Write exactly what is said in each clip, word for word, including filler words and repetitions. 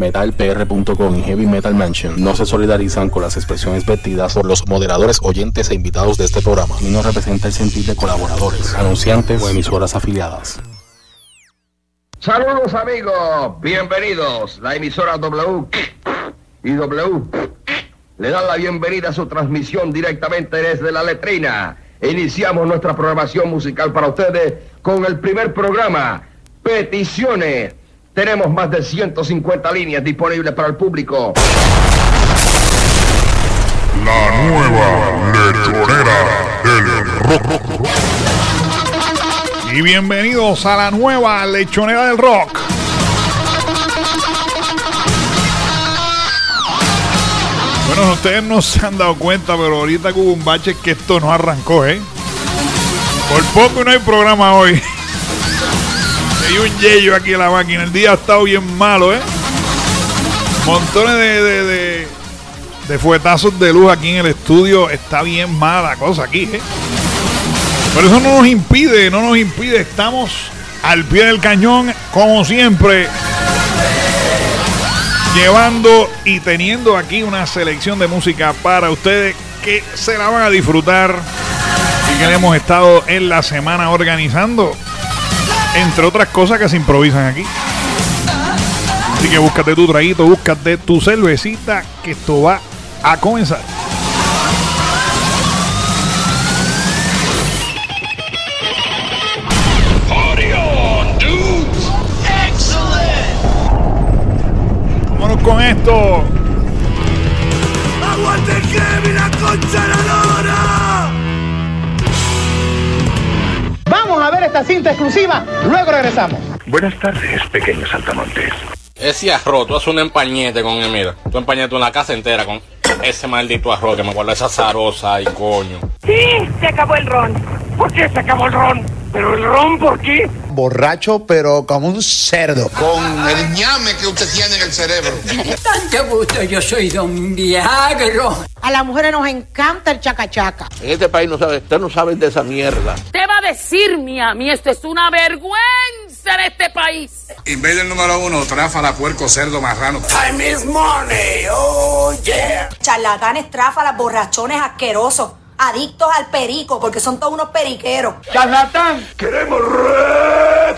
metal p r punto com y Heavy Metal Mansion no se solidarizan con las expresiones vertidas por los moderadores, oyentes e invitados de este programa y no representa el sentir de colaboradores, anunciantes o emisoras afiliadas. Saludos amigos, bienvenidos. La emisora W y W le dan la bienvenida a su transmisión directamente desde la letrina. Iniciamos nuestra programación musical para ustedes con el primer programa, Peticiones. Tenemos más de ciento cincuenta líneas disponibles para el público. La nueva lechonera del rock. Y bienvenidos a la nueva lechonera del rock. Bueno, ustedes no se han dado cuenta, pero ahorita hubo un bache que esto no arrancó, ¿eh? Por poco no hay programa hoy. Hay un yello aquí en la máquina. El día ha estado bien malo, ¿eh? Montones de, de, de, de fuetazos de luz aquí en el estudio. Está bien mala la cosa aquí, ¿eh? Pero eso no nos impide, no nos impide. Estamos al pie del cañón, como siempre, llevando y teniendo aquí una selección de música para ustedes que se la van a disfrutar y que le hemos estado en la semana organizando, entre otras cosas que se improvisan aquí. Así que búscate tu traguito, búscate tu cervecita, que esto va a comenzar. Con esto, ¡aguante Kevin, la concha de la lora! Vamos a ver esta cinta exclusiva, luego regresamos. Buenas tardes, pequeños saltamontes. Ese arroz, tú haces un empañete con él, mira. Tú empañetas una casa entera con ese maldito arroz que me acuerdo esa zarosa y coño. Sí, se acabó el ron. ¿Por qué se acabó el ron? ¿Pero el ron por qué? Borracho, pero como un cerdo. Con el ñame que usted tiene en el cerebro. Tanto gusto, yo soy Don Viagro. A las mujeres nos encanta el chacachaca. En este país no sabe, usted no sabe de esa mierda. Te va a decir, mi a mí, esto es una vergüenza en este país. Invader número uno, tráfala, puerco, cerdo, marrano. Time is money, oh yeah. Charlatanes, tráfalas, borrachones asquerosos. Adictos al perico, porque son todos unos periqueros. ¡Charlatán! ¡Queremos red!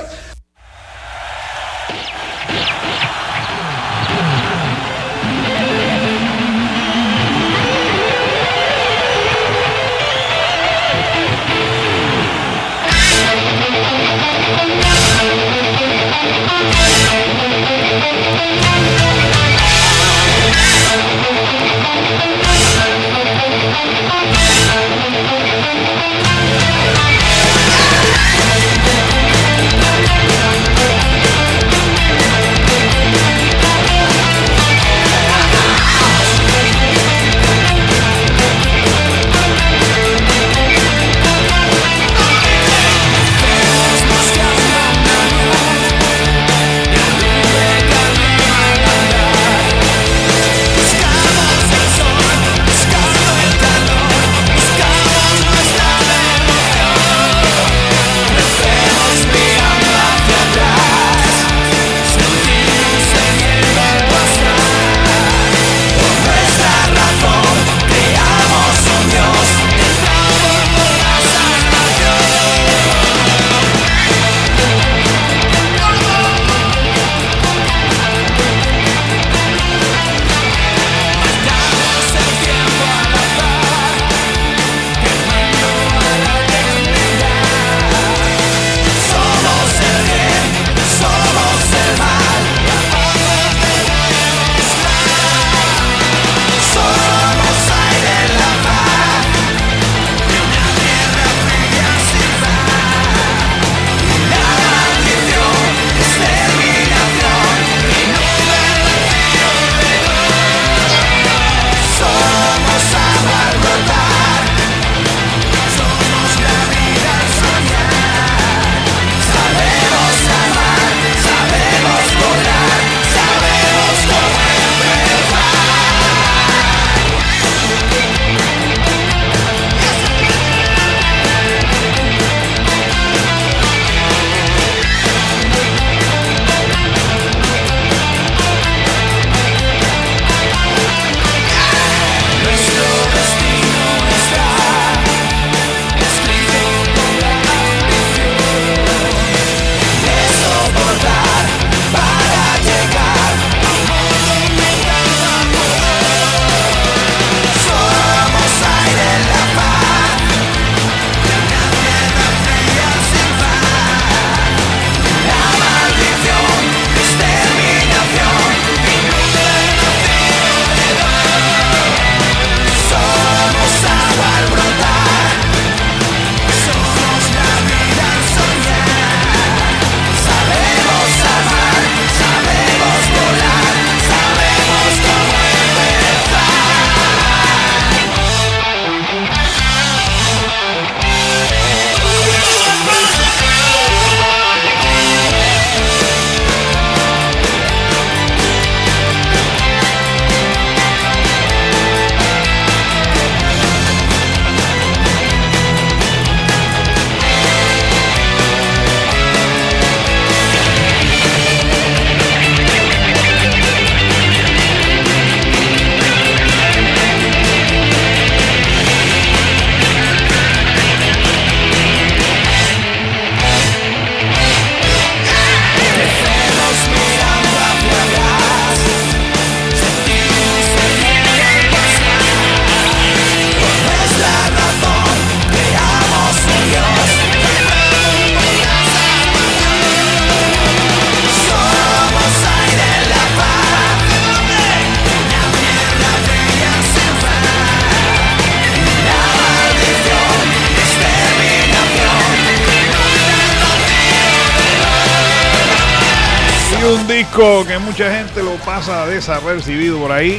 disco que mucha gente lo pasa desapercibido por ahí.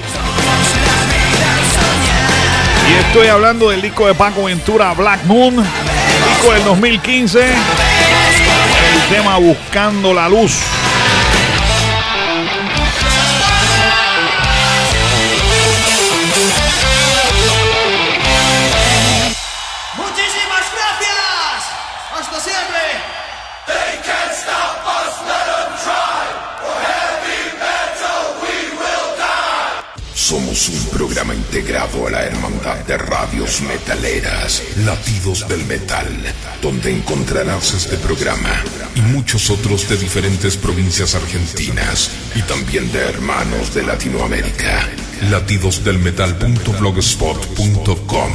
Y estoy hablando del disco de Paco Ventura, Black Moon, disco del dos mil quince, el tema Buscando la Luz. Somos un programa integrado a la Hermandad de Radios Metaleras, Latidos del Metal, donde encontrarás este programa y muchos otros de diferentes provincias argentinas y también de hermanos de Latinoamérica. latidos del metal punto blogspot punto com.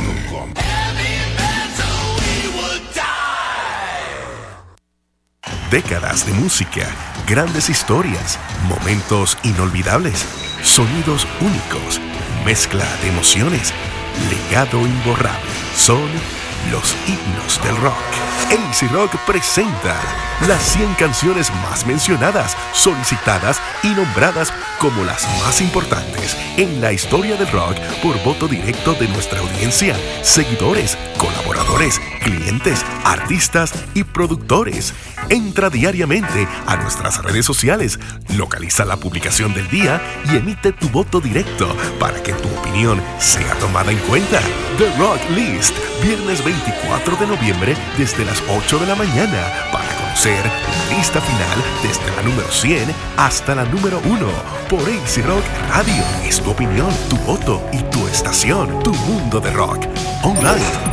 Décadas de música, grandes historias, momentos inolvidables, sonidos únicos, mezcla de emociones, legado imborrable. Son los himnos del rock. A C Rock presenta las cien canciones más mencionadas, solicitadas y nombradas como las más importantes en la historia del rock por voto directo de nuestra audiencia, seguidores, colaboradores, clientes, artistas y productores. Entra diariamente a nuestras redes sociales, localiza la publicación del día y emite tu voto directo para que tu opinión sea tomada en cuenta. The Rock List, viernes veinticuatro de noviembre desde las ocho de la mañana para conocer la lista final desde la número cien hasta la número uno por A C Rock Radio. Es tu opinión, tu voto y tu estación, tu mundo de rock online.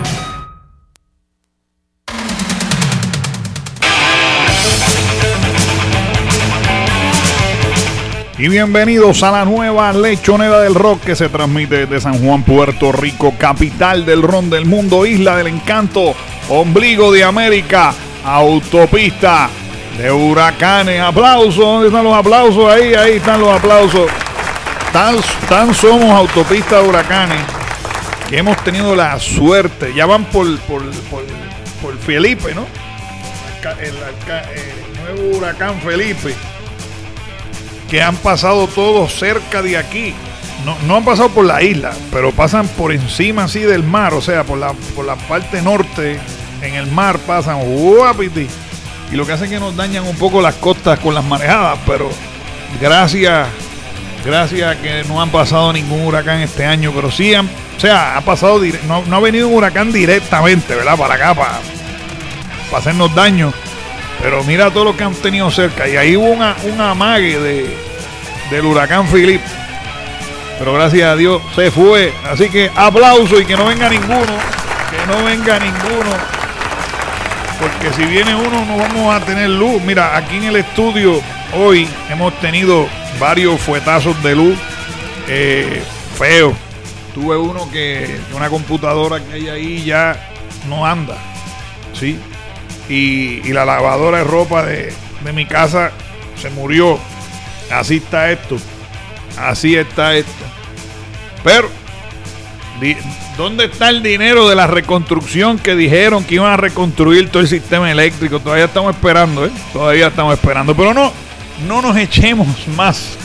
Y bienvenidos a la nueva lechonera del rock que se transmite desde San Juan, Puerto Rico, capital del ron del mundo, isla del encanto, ombligo de América, autopista de huracanes. Aplausos, ¿dónde están los aplausos? Ahí, ahí están los aplausos. Tan, tan somos autopista de huracanes que hemos tenido la suerte, ya van por, por, por, por Felipe, ¿no? El, el, el nuevo huracán Felipe, que han pasado todos cerca de aquí. No, no han pasado por la isla, pero pasan por encima así del mar, o sea, por la, por la parte norte, en el mar pasan, guapiti, y lo que hace es que nos dañan un poco las costas con las marejadas, pero gracias, gracias a que no han pasado ningún huracán este año, pero sí han, o sea, ha pasado, no, no ha venido un huracán directamente, ¿verdad? Para acá, para, para hacernos daño. Pero mira todo lo que han tenido cerca. Y ahí hubo una, un amague de, del huracán Philip. Pero gracias a Dios se fue. Así que aplauso y que no venga ninguno. Que no venga ninguno. Porque si viene uno no vamos a tener luz. Mira, aquí en el estudio hoy hemos tenido varios fuetazos de luz. Eh, feos. Tuve uno que una computadora que hay ahí ya no anda. ¿Sí? Y, y la lavadora de ropa de, de mi casa se murió. Así está esto. Así está esto. Pero, di, ¿dónde está el dinero de la reconstrucción que dijeron que iban a reconstruir todo el sistema eléctrico? Todavía estamos esperando, ¿eh? Todavía estamos esperando. Pero no, no nos echemos más.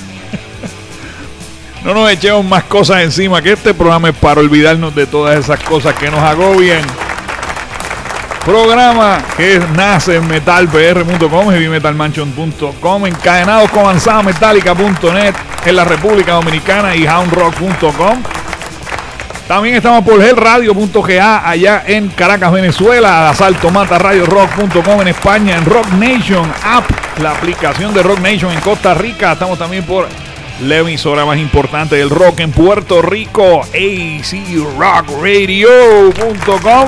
No nos echemos más cosas encima, que este programa es para olvidarnos de todas esas cosas que nos agobian. Programa que nace en metal p r punto com, heavy metal mansion punto com, encadenados con avanzada metálica punto net en la República Dominicana y hound rock punto com. También estamos por hell radio punto g a allá en Caracas, Venezuela, Asalto Mata Radio Rock punto com en España, en Rock Nation App, la aplicación de Rock Nation en Costa Rica. Estamos también por la emisora más importante del rock en Puerto Rico, A C rock radio punto com.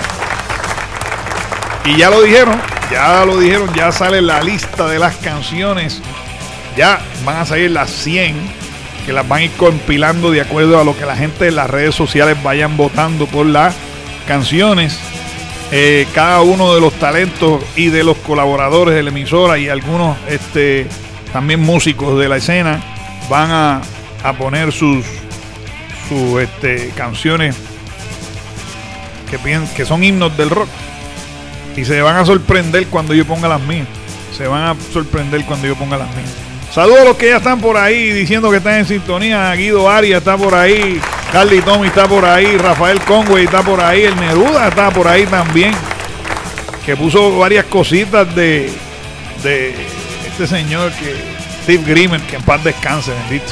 Y ya lo dijeron, ya lo dijeron, ya sale la lista de las canciones. Ya van a salir las cien, que las van a ir compilando de acuerdo a lo que la gente de las redes sociales vayan votando por las canciones. Eh, cada uno de los talentos y de los colaboradores de la emisora y algunos este, también músicos de la escena van a, a poner sus, sus este, canciones que, que son himnos del rock. Y se van a sorprender cuando yo ponga las mías. Se van a sorprender cuando yo ponga las mías. Saludos a los que ya están por ahí diciendo que están en sintonía. Guido Arias está por ahí, Carly Tommy está por ahí, Rafael Conway está por ahí, el Neruda está por ahí también, que puso varias cositas de, de este señor que Steve Grimmer, que en paz descanse, bendito.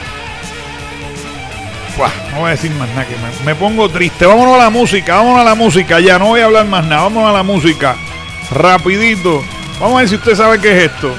Buah, no voy a decir más nada, que me, me pongo triste. Vámonos a la música, vámonos a la música ya, no voy a hablar más nada, vámonos a la música, rapidito. Vamos a ver si usted sabe qué es esto.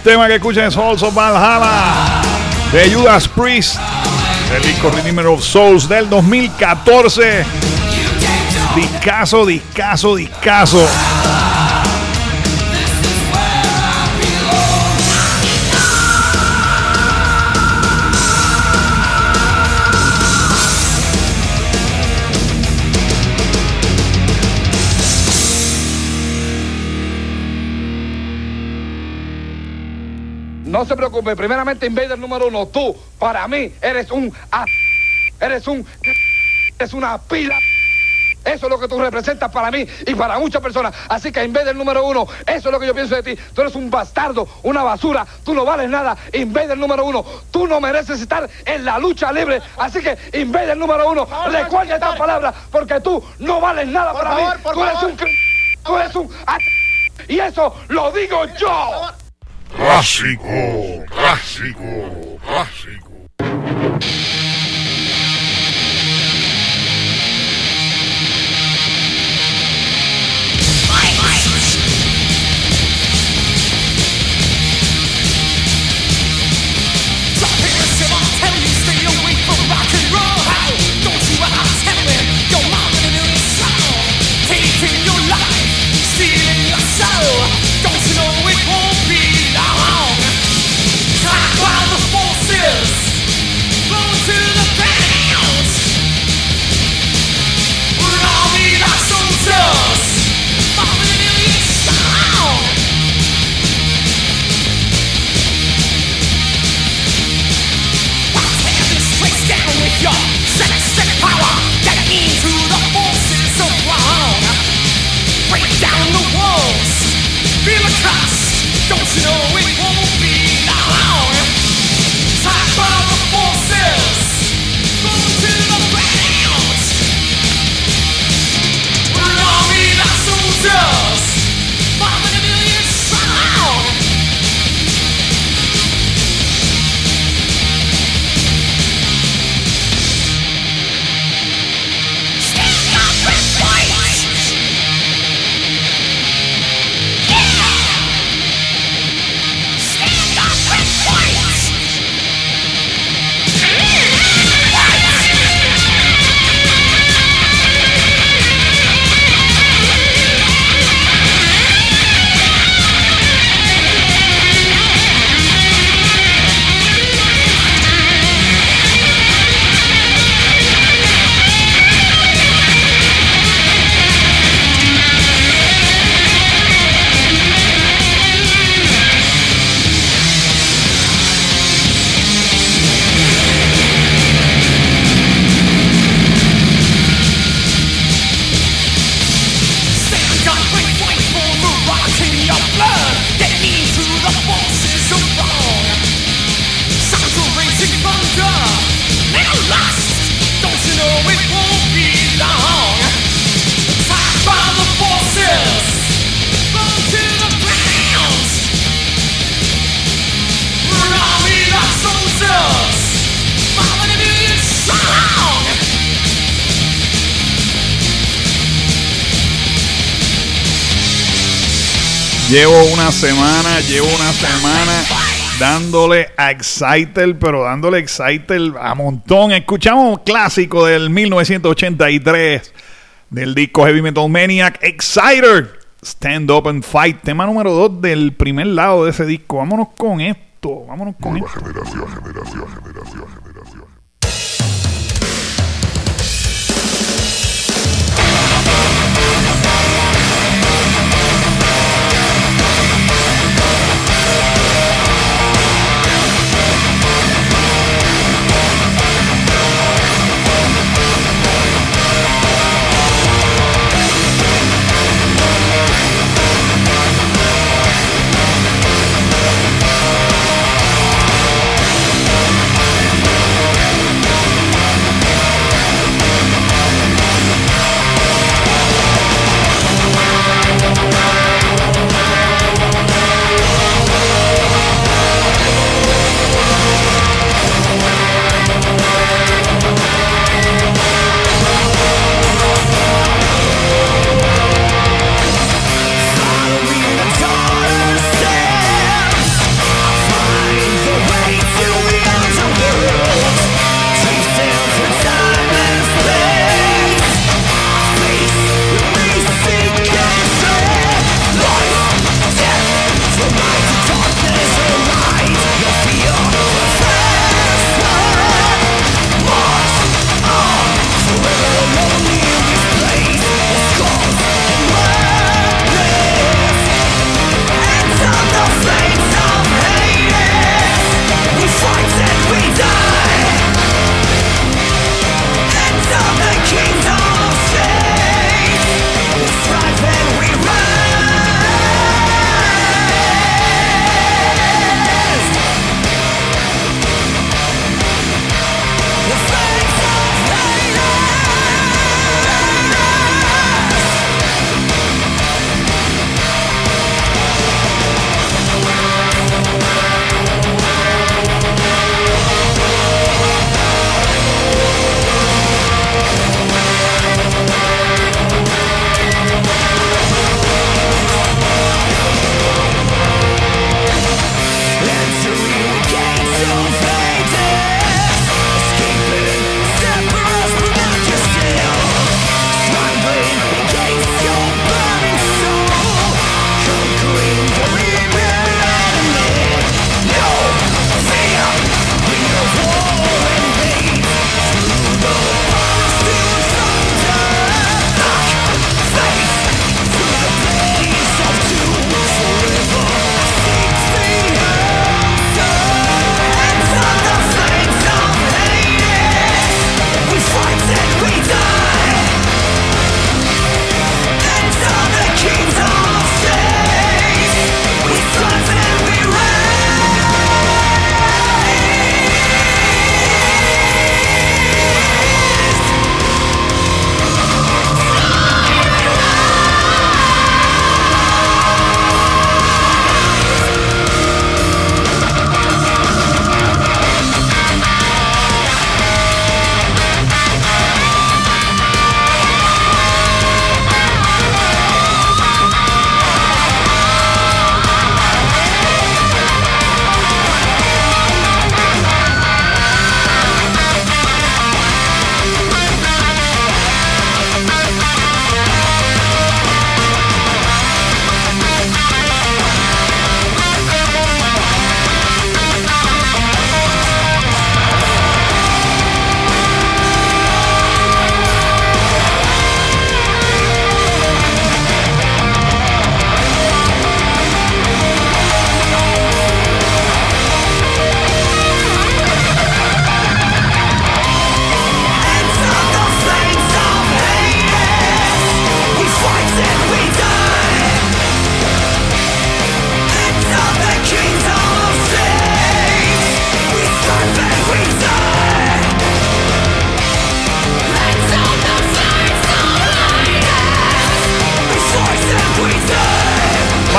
tema que escuchan es Souls of Valhalla de Judas Priest, del disco Redeemer of Souls del dos mil catorce. Discaso, discaso, discaso. No se preocupe, primeramente Invader número uno, tú, para mí, eres un... A... Eres un... Eres una pila... Eso es lo que tú representas para mí y para muchas personas. Así que Invader número uno, eso es lo que yo pienso de ti. Tú eres un bastardo, una basura, tú no vales nada. Invader número uno, tú no mereces estar en la lucha libre. Así que Invader número uno, recuerda esta palabra, porque tú no vales nada por para favor, mí. Por tú eres favor. un... Tú eres un... Y eso lo digo yo. Clásico, clásico, clásico. Llevo una semana, llevo una semana dándole a Exciter, pero dándole Exciter a montón. Escuchamos un clásico del mil novecientos ochenta y tres del disco Heavy Metal Maniac, Exciter, Stand Up and Fight, tema número dos del primer lado de ese disco. Vámonos con esto, vámonos con Nueva esto. generación, generación, generación, generación. We'll be right back.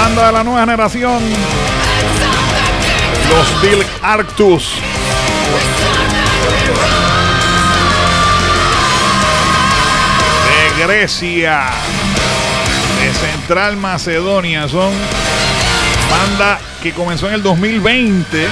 banda de la nueva generación, los Steel Arctus. De Grecia, de Central Macedonia, son banda que comenzó en el dos mil veinte.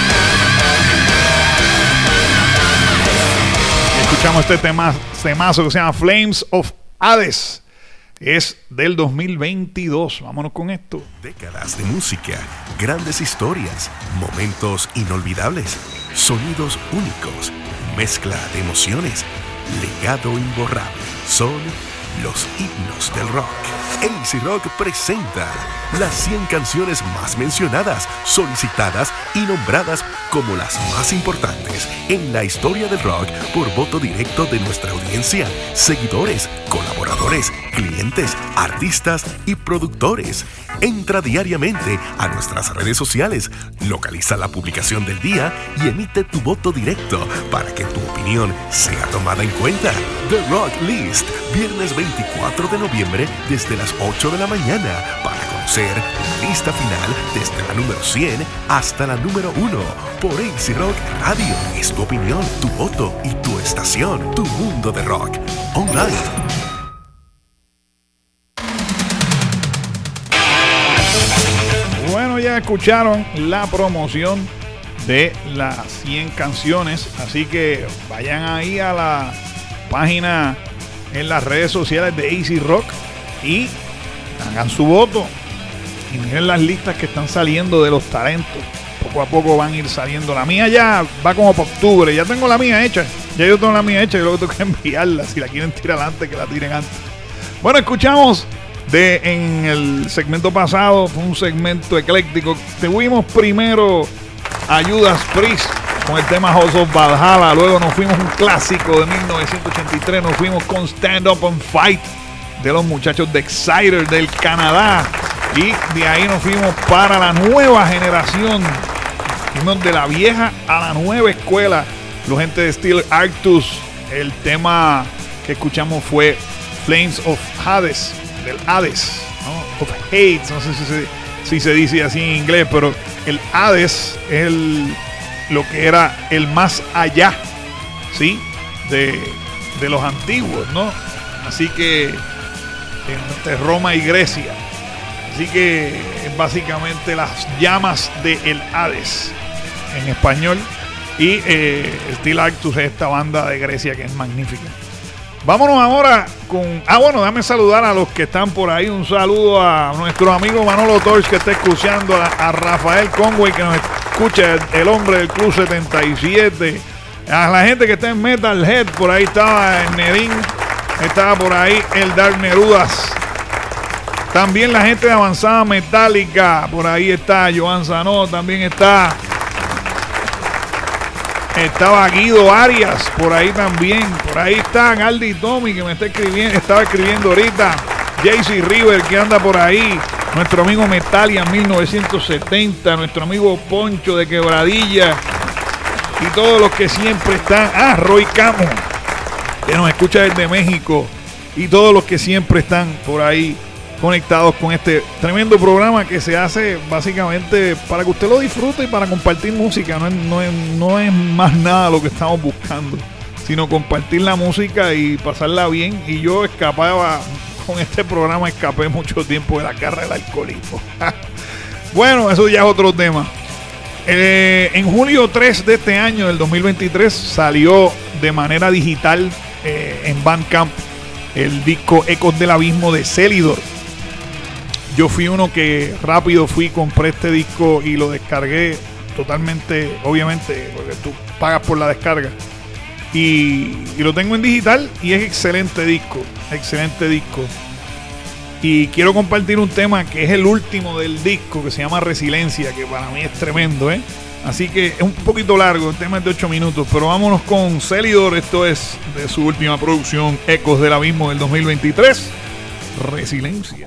Escuchamos este tema, temazo que se llama Flames of Hades. Es del dos mil veintidós. Vámonos con esto. Décadas de música, grandes historias, momentos inolvidables, sonidos únicos, mezcla de emociones, legado imborrable. Son los himnos del rock. A C Rock presenta las cien canciones más mencionadas, solicitadas y nombradas como las más importantes en la historia del rock por voto directo de nuestra audiencia, seguidores, colaboradores, clientes, artistas y productores. Entra diariamente a nuestras redes sociales, localiza la publicación del día y emite tu voto directo para que tu opinión sea tomada en cuenta. The Rock List, viernes veinticuatro de noviembre desde las ocho de la mañana para conocer la lista final desde la número cien hasta la número uno por A C Rock Radio. Es tu opinión, tu voto y tu estación, tu mundo de rock online. Bueno, ya escucharon la promoción de las cien canciones, así que vayan ahí a la página en las redes sociales de A C Rock y hagan su voto y miren las listas que están saliendo de los talentos. Poco a poco van a ir saliendo. La mía ya va como para octubre. Ya tengo la mía hecha. Ya yo tengo la mía hecha y luego tengo que enviarla. Si la quieren tirar antes, que la tiren antes. Bueno, escuchamos de en el segmento pasado. Fue un segmento ecléctico. Tuvimos primero a Judas Priest con el tema House of Valhalla. Luego nos fuimos un clásico de mil novecientos ochenta y tres. Nos fuimos con Stand Up and Fight de los muchachos de Exciter del Canadá. Y de ahí nos fuimos para la nueva generación. Fuimos de la vieja a la nueva escuela. Los gente de Steel Arctus. El tema que escuchamos fue Flames of Hades. Del Hades, ¿no? Of Hades. No sé si se, si se dice así en inglés, pero el Hades es el, lo que era el más allá, ¿sí? De, de los antiguos, ¿no? Así que entre Roma y Grecia. Así que es básicamente las llamas del Hades en español. Y eh, Steel Arctus es esta banda de Grecia que es magnífica. Vámonos ahora con... Ah, bueno, déjame saludar a los que están por ahí. Un saludo a nuestro amigo Manolo Torres que está escuchando, a, a Rafael Conway que nos escucha, el, el hombre del Club setenta y siete. A la gente que está en Metalhead, por ahí estaba en Nerín, estaba por ahí el Dark Nerudas. También la gente de Avanzada Metálica, por ahí está Joan Sanó, también está estaba Guido Arias, por ahí también, por ahí está Aldi Tommy que me está escribiendo, estaba escribiendo ahorita, J C River que anda por ahí, nuestro amigo Metalia mil novecientos setenta, nuestro amigo Poncho de Quebradilla y todos los que siempre están, ah, Roy Camo que nos escucha desde México y todos los que siempre están por ahí conectados con este tremendo programa que se hace básicamente para que usted lo disfrute y para compartir música. No es, no es, no es más nada lo que estamos buscando, sino compartir la música y pasarla bien. Y yo escapaba con este programa, escapé mucho tiempo de la garra del alcoholismo. Bueno, eso ya es otro tema. Eh, en julio tres de este año, del dos mil veintitrés, salió de manera digital eh, en Bandcamp el disco Ecos del Abismo de Celidor. Yo fui uno que rápido fui, compré este disco y lo descargué totalmente, obviamente, porque tú pagas por la descarga. Y, y lo tengo en digital y es excelente disco, excelente disco. Y quiero compartir un tema que es el último del disco, que se llama Resiliencia, que para mí es tremendo, ¿eh? Así que es un poquito largo, el tema es de ocho minutos, pero vámonos con Celidor. Esto es de su última producción, Ecos del Abismo del dos mil veintitrés, Resiliencia.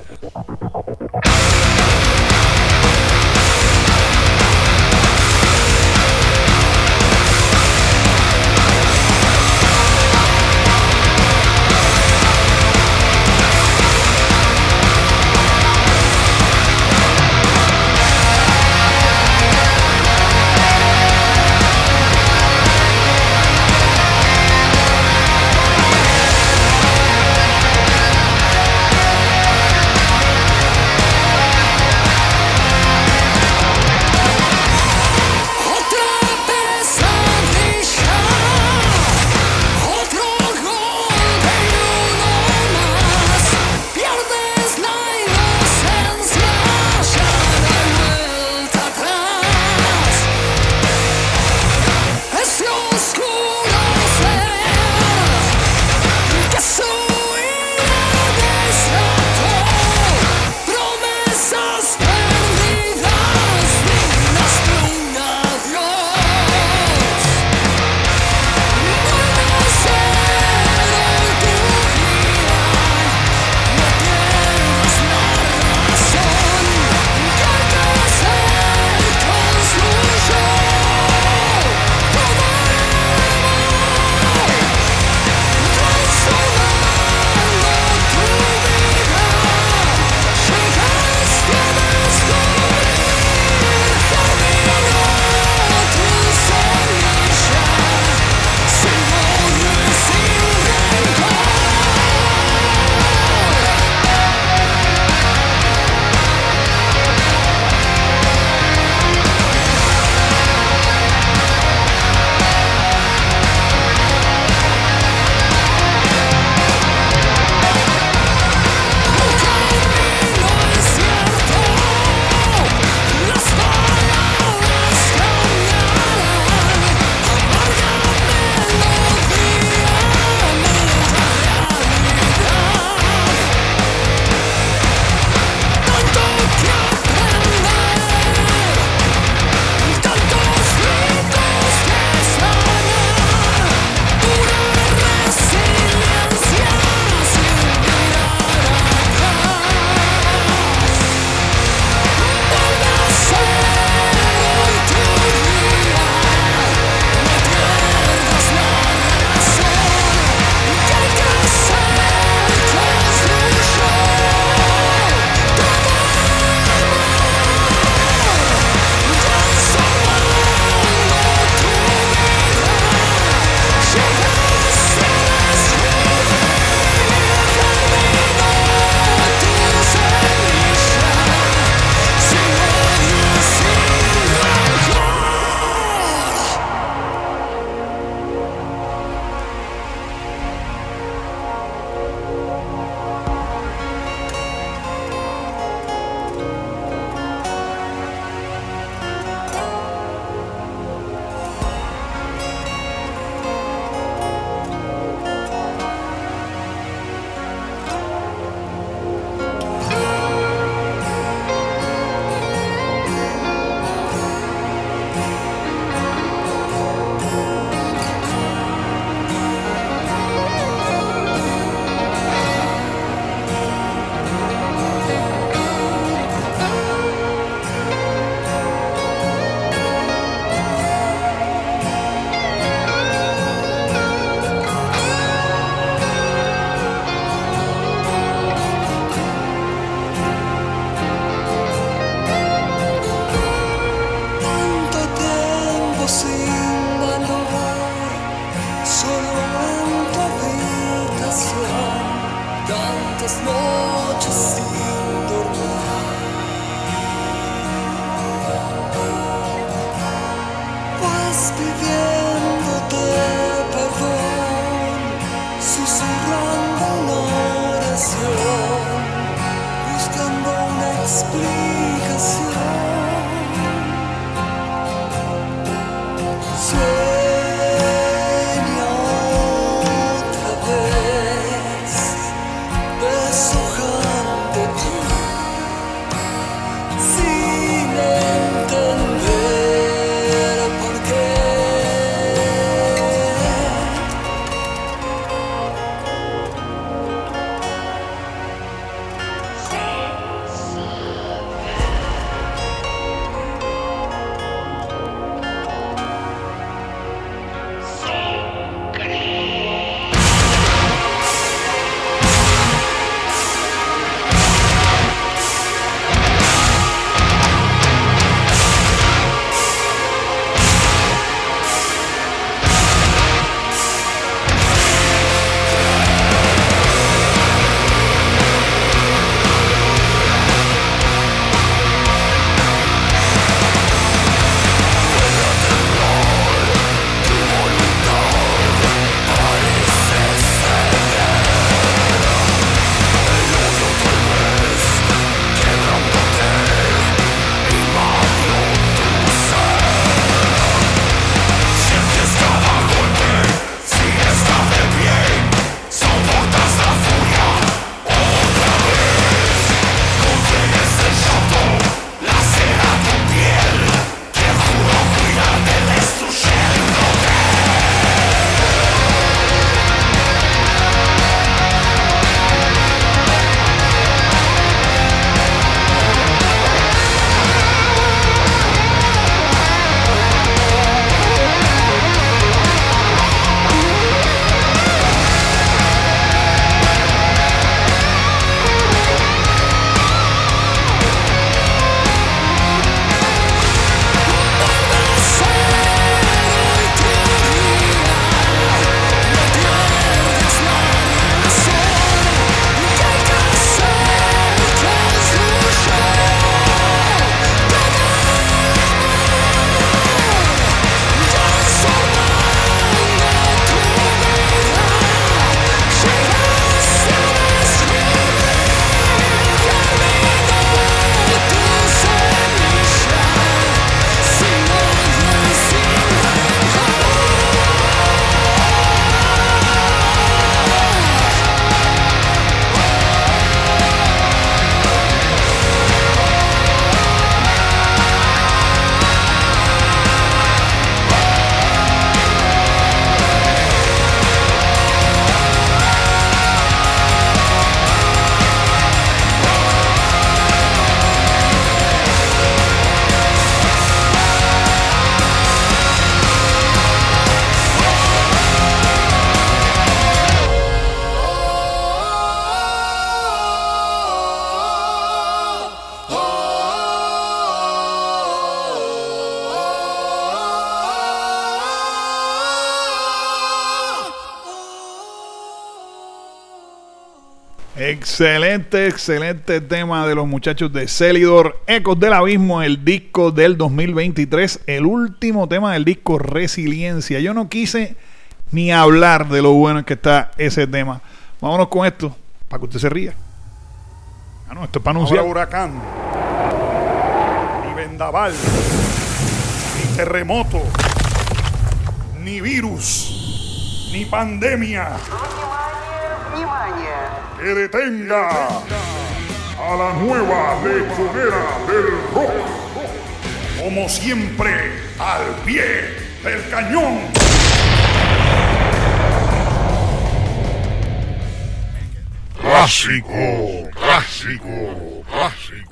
Excelente, excelente tema de los muchachos de Celidor. Ecos del Abismo, el disco del dos mil veintitrés, el último tema del disco Resiliencia. Yo no quise ni hablar de lo bueno que está ese tema. Vámonos con esto, para que usted se ría. Ah, no, esto es para anunciar. Ahora huracán, ni vendaval, ni terremoto, ni virus, ni pandemia que detenga a la nueva lechonera del rock. Como siempre, al pie del cañón. Clásico, clásico, clásico.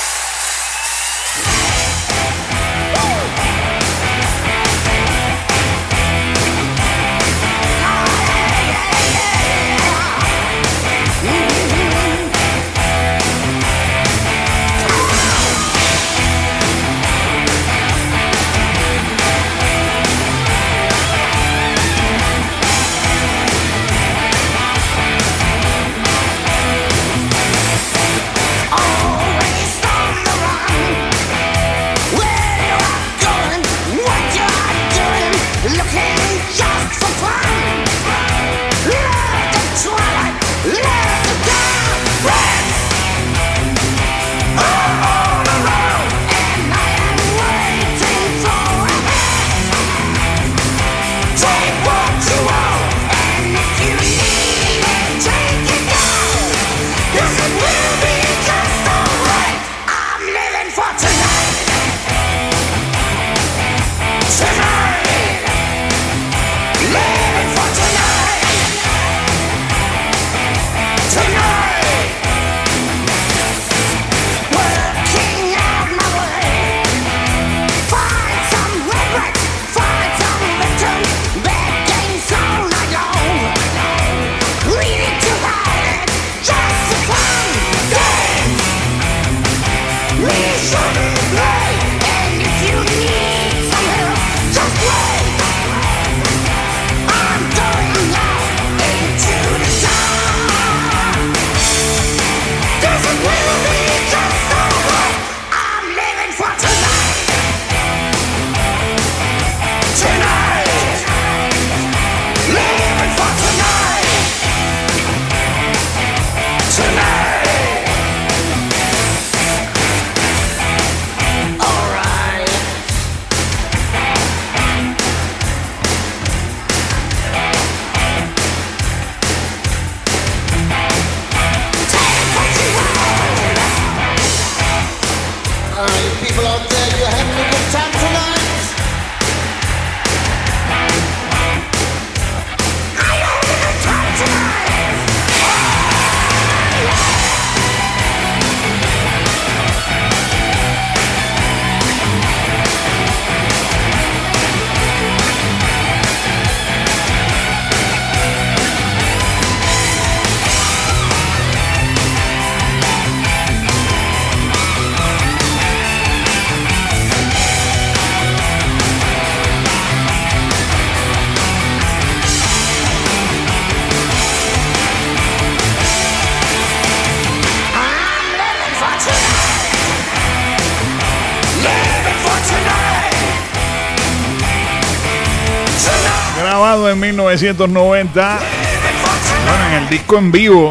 Grabado en mil novecientos noventa, bueno, en el disco en vivo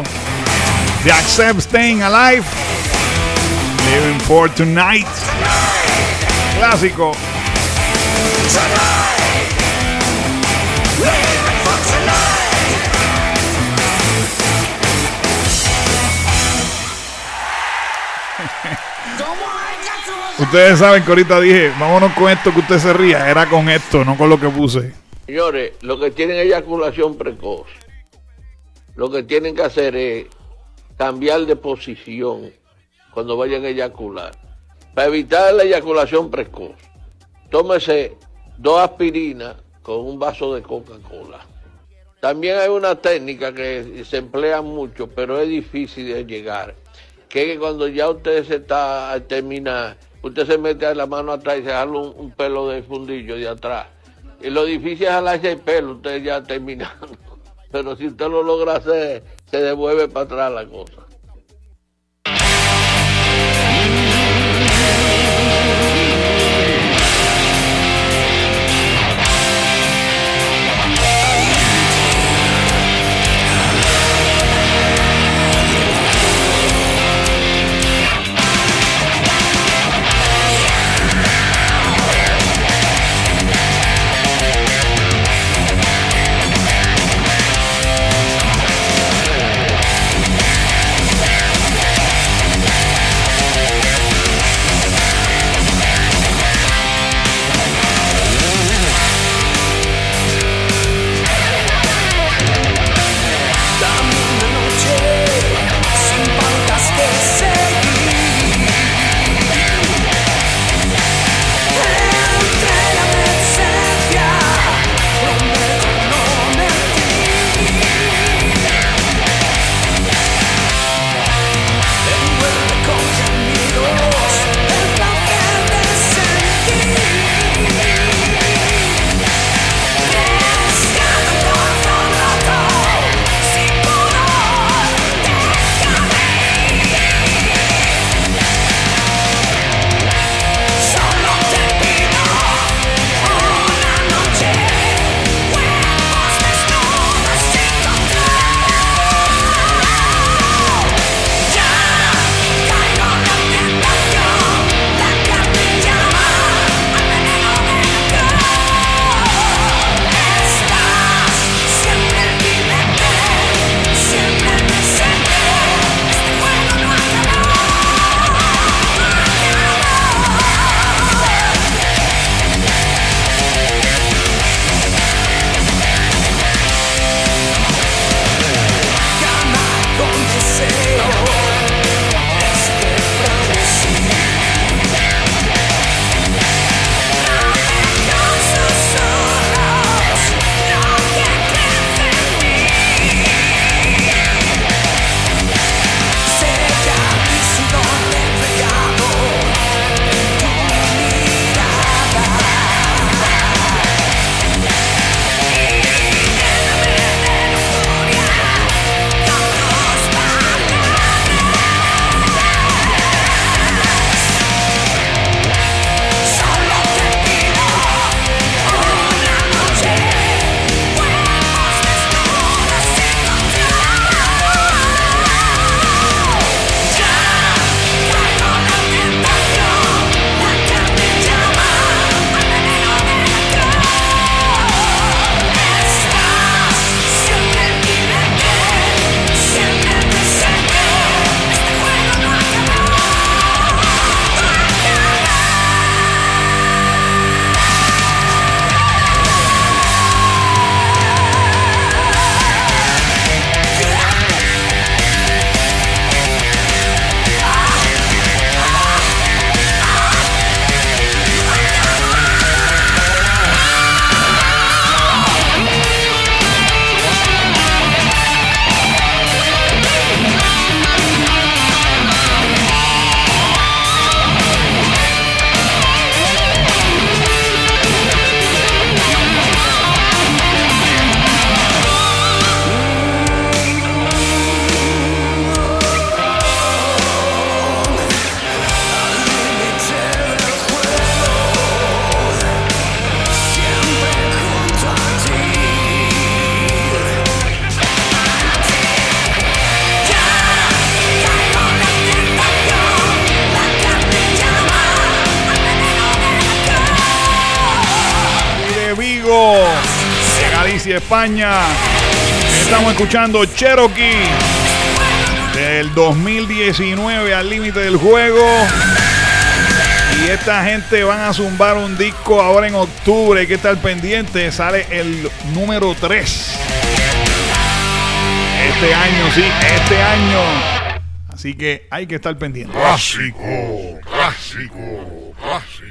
de Accept Staying Alive, Living for Tonight, clásico. Ustedes saben que ahorita dije, vámonos con esto que usted se ría. Era con esto, no con lo que puse. Señores, lo que tienen eyaculación precoz, lo que tienen que hacer es cambiar de posición cuando vayan a eyacular. Para evitar la eyaculación precoz, tómese dos aspirinas con un vaso de Coca-Cola. También hay una técnica que se emplea mucho, pero es difícil de llegar, que es que cuando ya usted se está a terminar, usted se mete la mano atrás y se jala un, un pelo de fundillo de atrás. Y lo difícil es jalarse el pelo, usted ya terminando. Pero si usted lo logra hacer, se devuelve para atrás la cosa. España. Estamos escuchando Cherokee del dos mil diecinueve, Al Límite del Juego. Y esta gente van a zumbar un disco ahora en octubre. Hay que estar pendiente. Sale el número tres este año, sí, este año. Así que hay que estar pendiente. Clásico, clásico, clásico.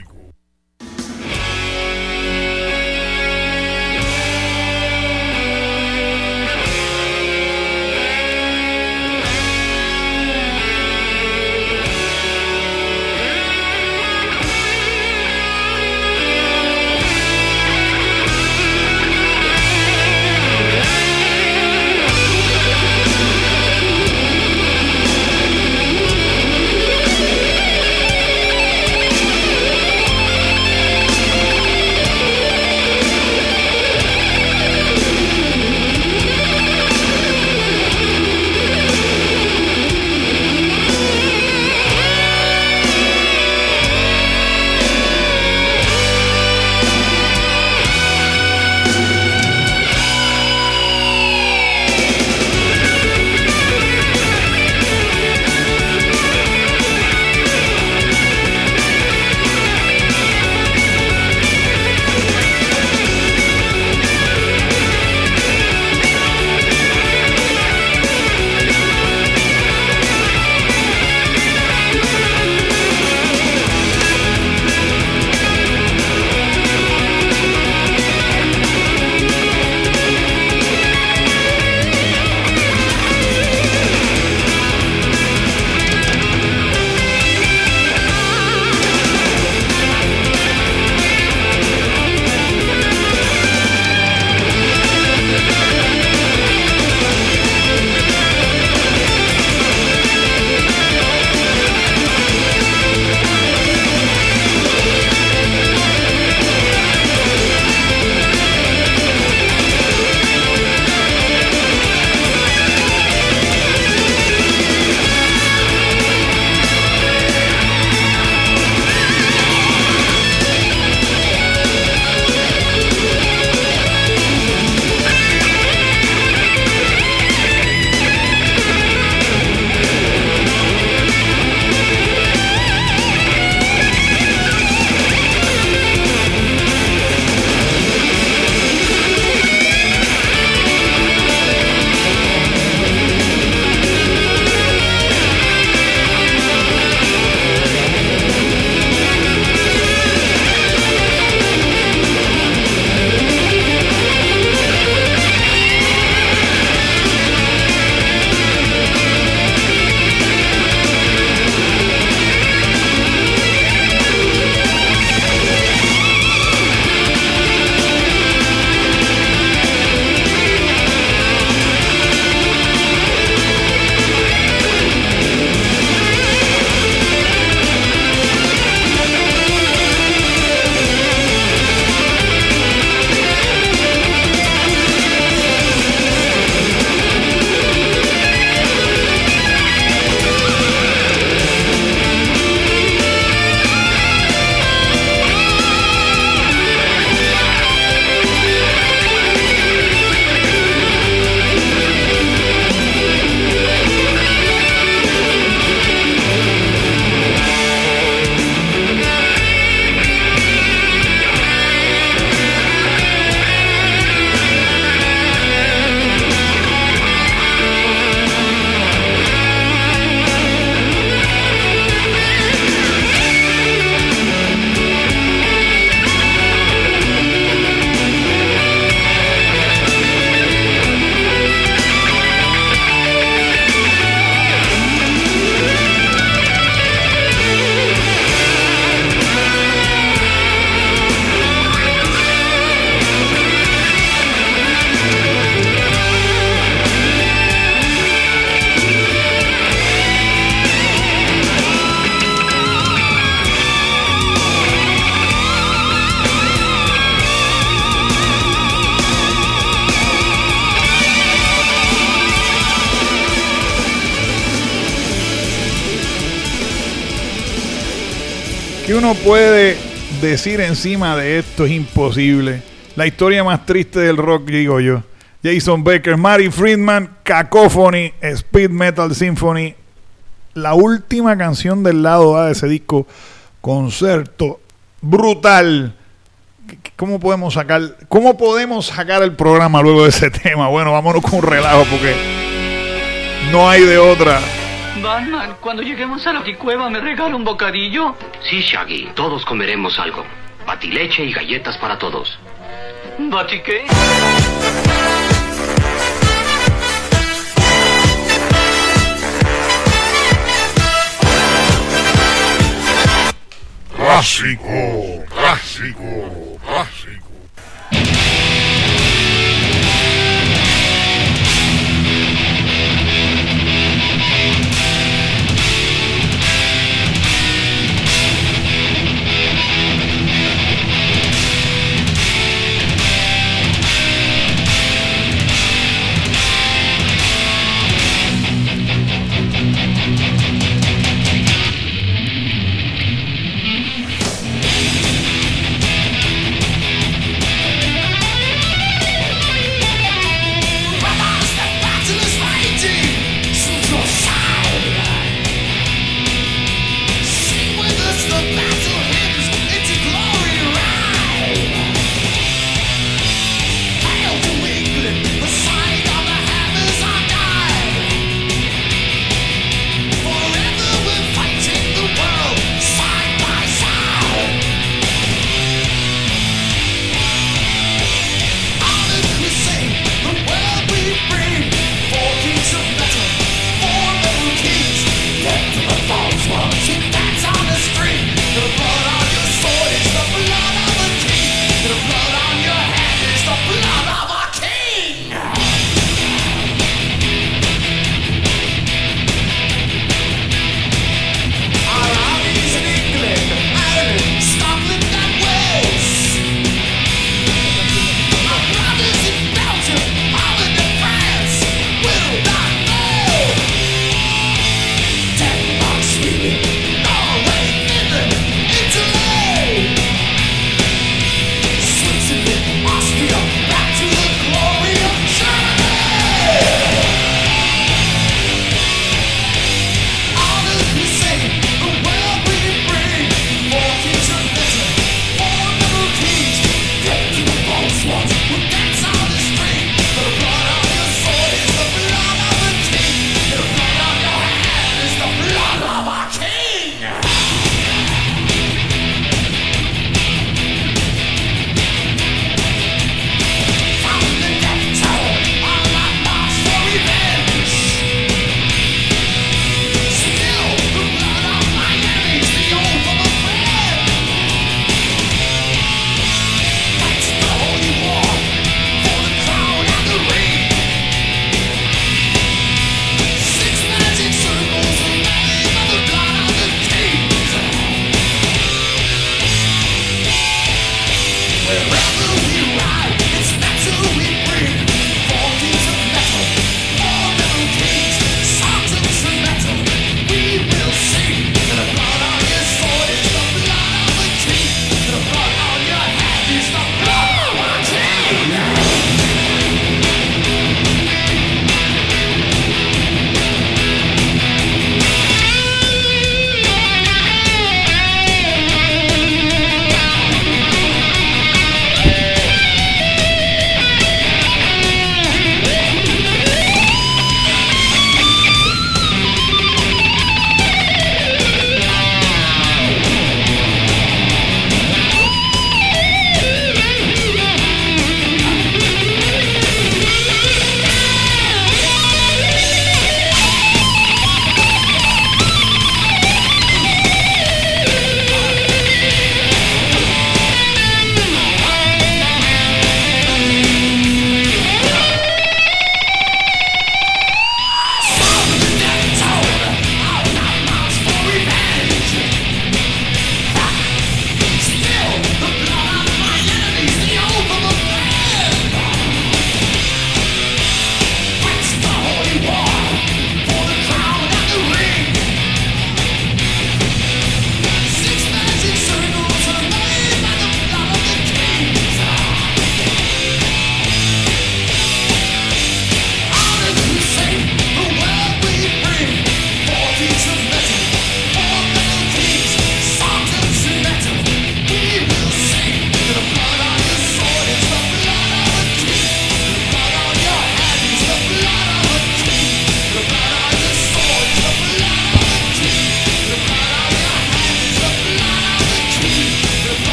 ¿Qué uno puede decir encima de esto? Es imposible. La historia más triste del rock, digo yo. Jason Becker, Marty Friedman, Cacophony, Speed Metal Symphony. La última canción del lado A de ese disco, Concerto. Brutal. ¿Cómo podemos sacar, cómo podemos sacar el programa luego de ese tema? Bueno, vámonos con un relajo porque no hay de otra. Batman, cuando lleguemos a la Baticueva, ¿me regala un bocadillo? Sí, Shaggy, todos comeremos algo. Batileche y galletas para todos. ¿Bati qué? Clásico, clásico, clásico.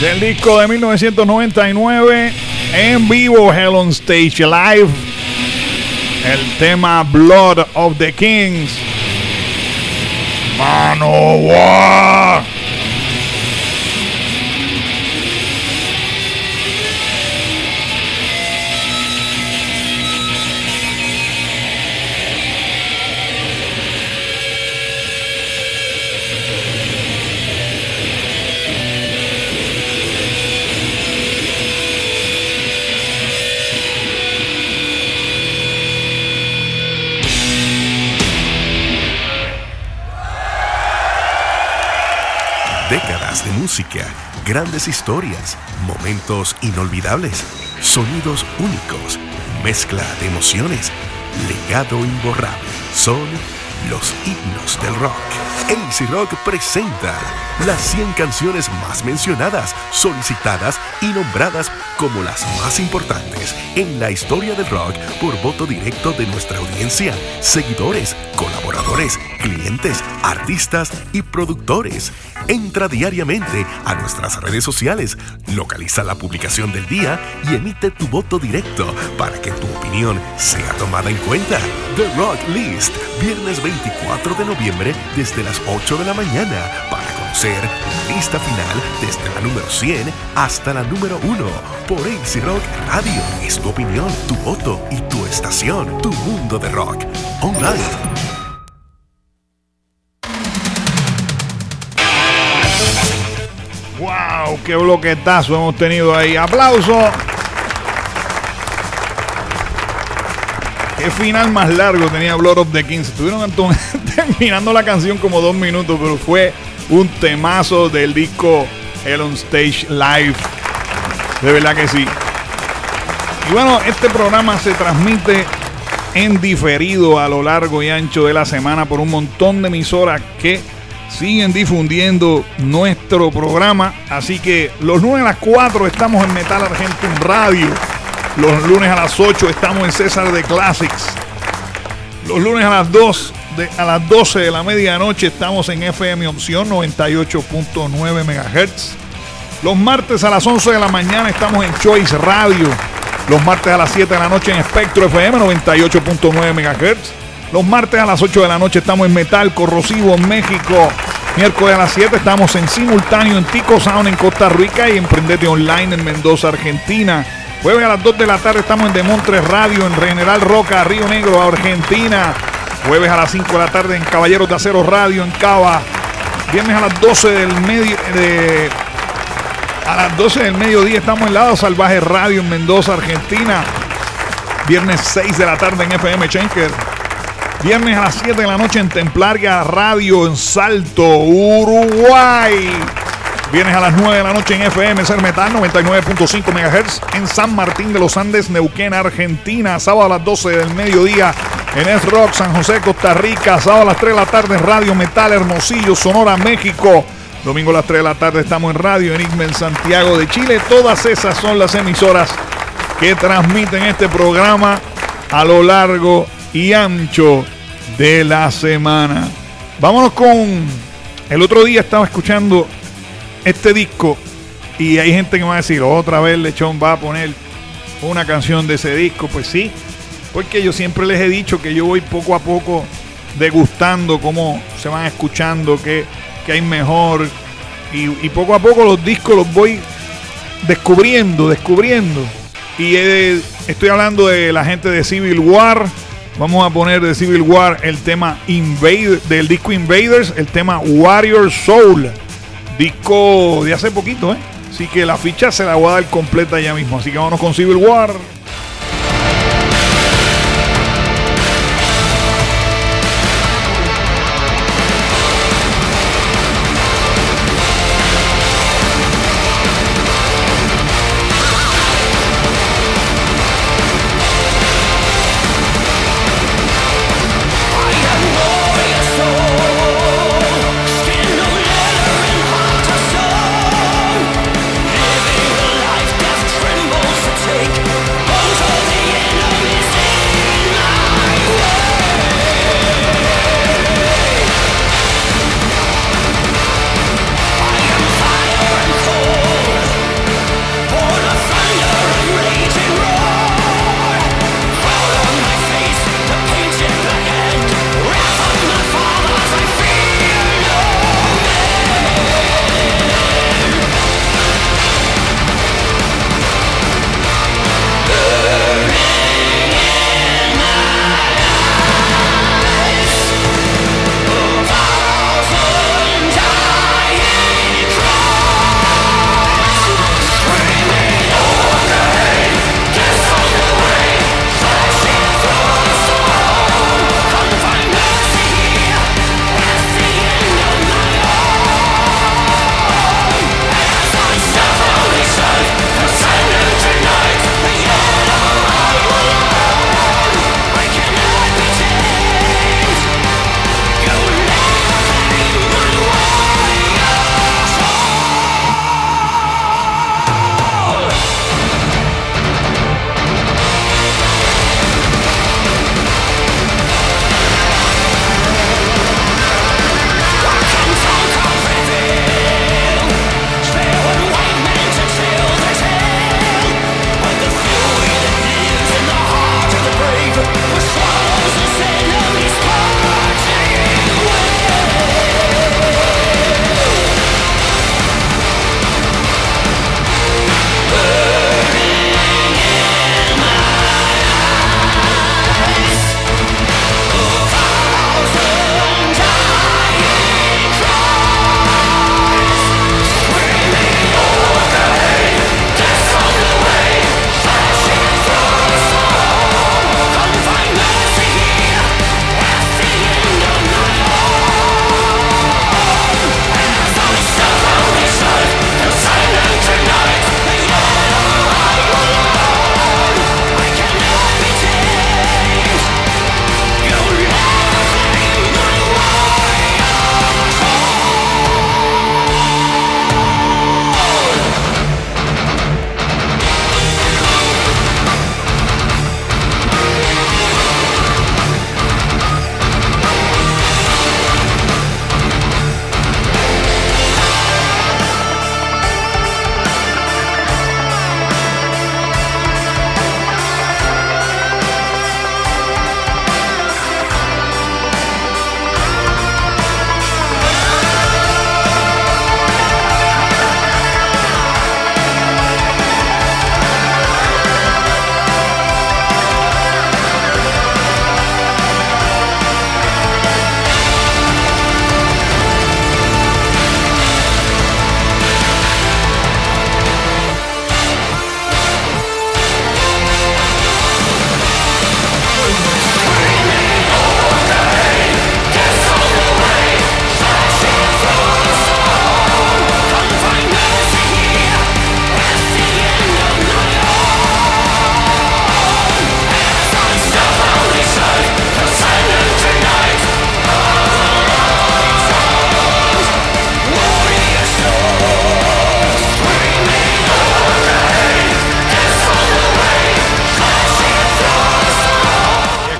Del disco de mil novecientos noventa y nueve, en vivo, Hell on Stage Live, el tema Blood of the Kings. Manowar. Décadas de música, grandes historias, momentos inolvidables, sonidos únicos, mezcla de emociones, legado imborrable. Son los himnos del rock. A C Rock presenta las cien canciones más mencionadas, solicitadas y nombradas como las más importantes en la historia del rock por voto directo de nuestra audiencia, seguidores, colaboradores, clientes, artistas y productores. Entra diariamente a nuestras redes sociales, localiza la publicación del día y emite tu voto directo para que tu opinión sea tomada en cuenta. The Rock List, viernes veinticuatro de noviembre desde las ocho de la mañana para conocer la lista final desde la número cien hasta la número uno por A C Rock Radio. Es tu opinión, tu voto y tu estación, tu mundo de rock online. ¡Wow! ¡Qué bloquetazo hemos tenido ahí! ¡Aplauso! ¡Qué final más largo tenía Blood of the Kings! Estuvieron terminando la canción como dos minutos, pero fue un temazo del disco Hell on Stage Live. De verdad que sí. Y bueno, este programa se transmite en diferido a lo largo y ancho de la semana por un montón de emisoras que siguen difundiendo nuestro programa. Así que los lunes a las cuatro estamos en Metal Argentum Radio. Los lunes a las ocho estamos en César de Classics. Los lunes a las dos de, a las doce de la medianoche estamos en F M Opción noventa y ocho punto nueve megahertz. Los martes a las once de la mañana estamos en Choice Radio. Los martes a las siete de la noche en Spectro F M noventa y ocho punto nueve megahertz. Los martes a las ocho de la noche estamos en Metal Corrosivo en México. Miércoles a las siete estamos en simultáneo en Tico Sound en Costa Rica y en Prendete Online en Mendoza, Argentina. Jueves a las dos de la tarde estamos en Demontres Radio en General Roca, Río Negro, Argentina. Jueves a las cinco de la tarde en Caballeros de Acero Radio en Cava. Viernes a las doce del medio de a las doce del mediodía estamos en Lado Salvaje Radio en Mendoza, Argentina. Viernes seis de la tarde en F M Schenker. Viernes a las siete de la noche en Templaria Radio en Salto, Uruguay. Viernes a las nueve de la noche en F M Ser Metal noventa y nueve punto cinco megahertz en San Martín de los Andes, Neuquén, Argentina. Sábado a las doce del mediodía en S-Rock, San José, Costa Rica. Sábado a las tres de la tarde en Radio Metal Hermosillo, Sonora, México. Domingo a las tres de la tarde estamos en Radio Enigma en Santiago de Chile. Todas esas son las emisoras que transmiten este programa a lo largo y ancho de la semana. Vámonos con... El otro día estaba escuchando este disco y hay gente que me va a decir, otra vez Lechón va a poner una canción de ese disco. Pues sí, porque yo siempre les he dicho que yo voy poco a poco degustando cómo se van escuchando, qué, qué hay mejor, y, y poco a poco los discos los voy descubriendo, descubriendo. Y eh, estoy hablando de la gente de Civil War. Vamos a poner de Civil War el tema Invade, del disco Invaders, el tema Warrior Soul, disco de hace poquito, ¿eh? Así que la ficha se la voy a dar completa ya mismo. Así que vámonos con Civil War. Take bones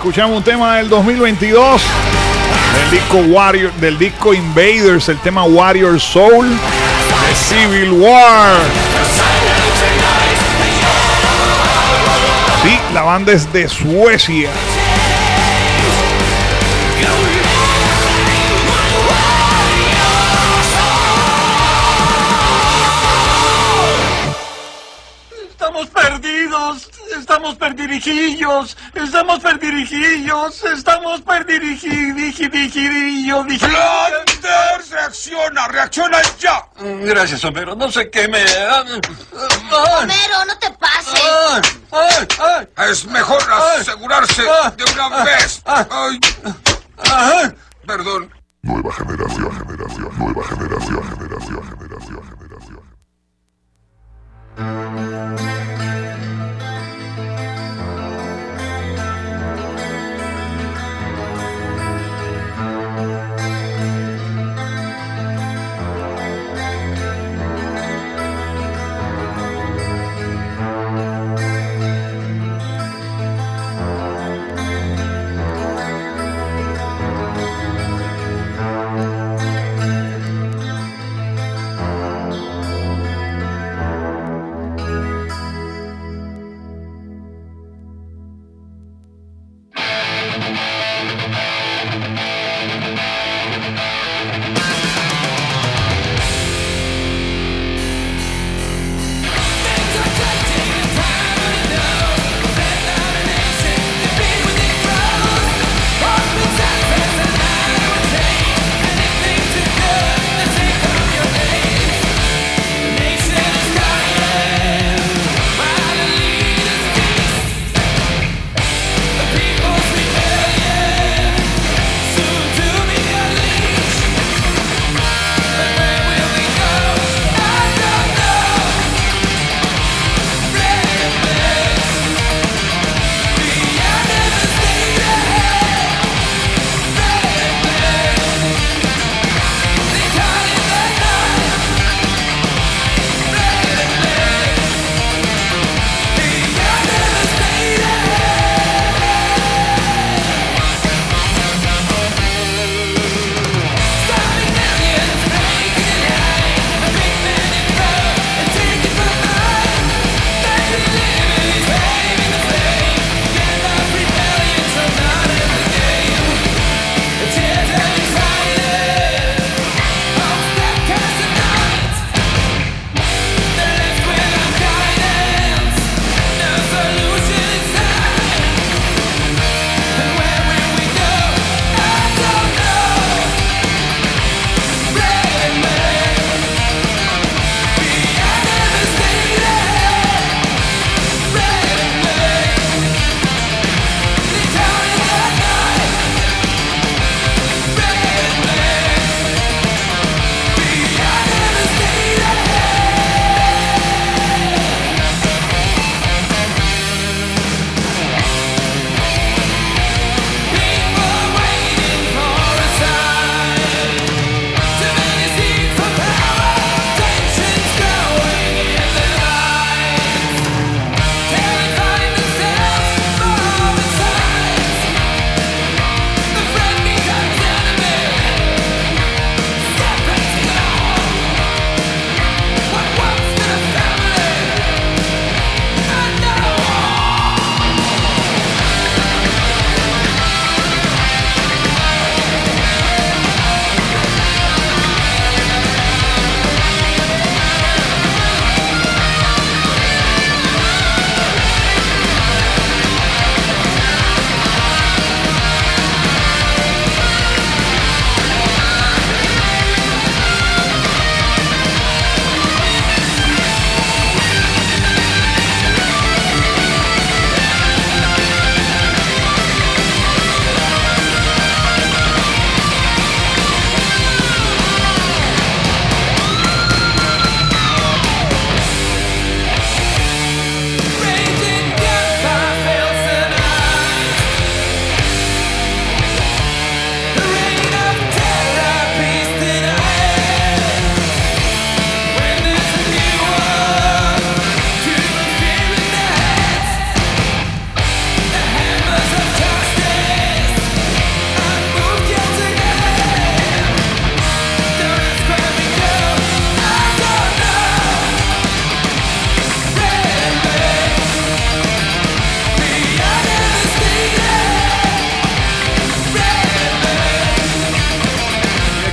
escuchamos un tema del dos mil veintidós del disco Warrior, del disco Invaders, el tema Warrior Soul de Civil War. Sí, la banda es de Suecia. Estamos perdidos, estamos perdirijillos, estamos perdirijillos, estamos perdirijillos. Flanders, reacciona, reacciona ya. Gracias, Homero, no sé qué me... Homero, no te pases. Ay, ay, Es mejor asegurarse de una vez. Ay. Perdón. Nueva generación, generación, nueva generación, generación, generación, generación.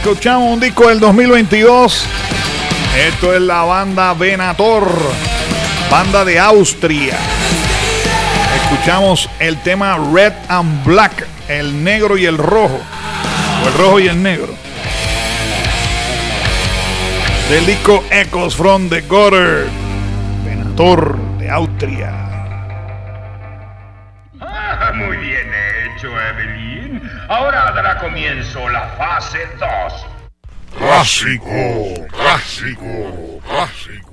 escuchamos un disco del dos mil veintidós. Esto es la banda Venator, banda de Austria. Escuchamos el tema Red and Black, el negro y el rojo, o el rojo y el negro, del disco Echoes from the Gutter, Venator de Austria. Ah, muy bien hecho, Evelyn. Ahora dará comienzo la fase dos. Clásico, clásico, clásico.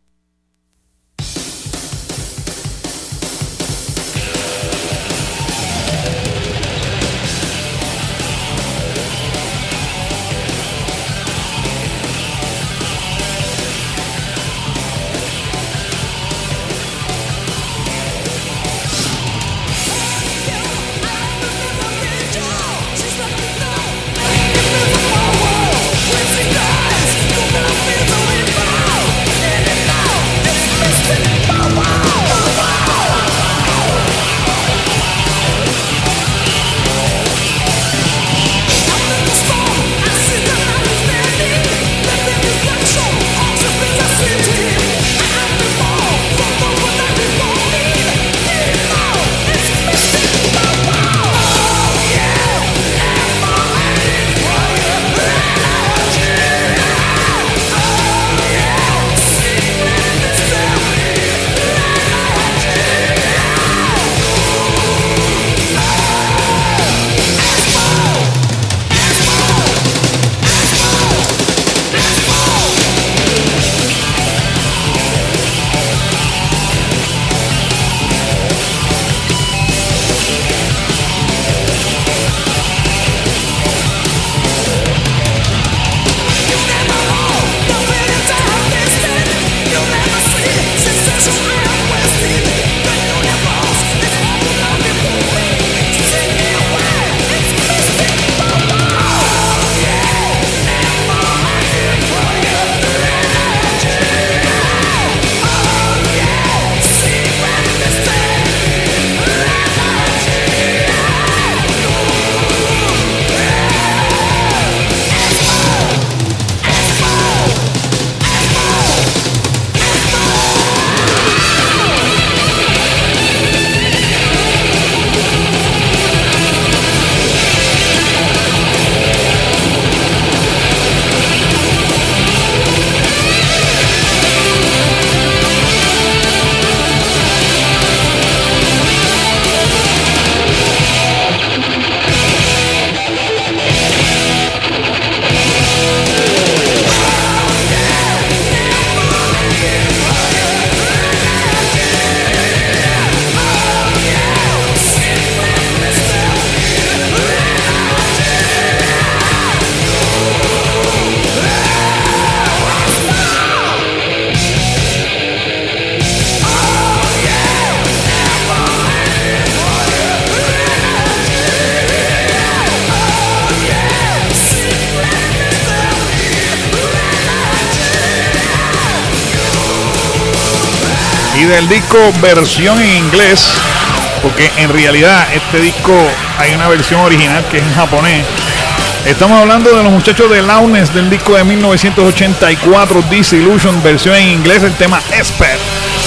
Y del disco versión en inglés, porque en realidad este disco hay una versión original que es en japonés. Estamos hablando de los muchachos de Loudness, del disco de mil novecientos ochenta y cuatro, Disillusion, versión en inglés, el tema Esper.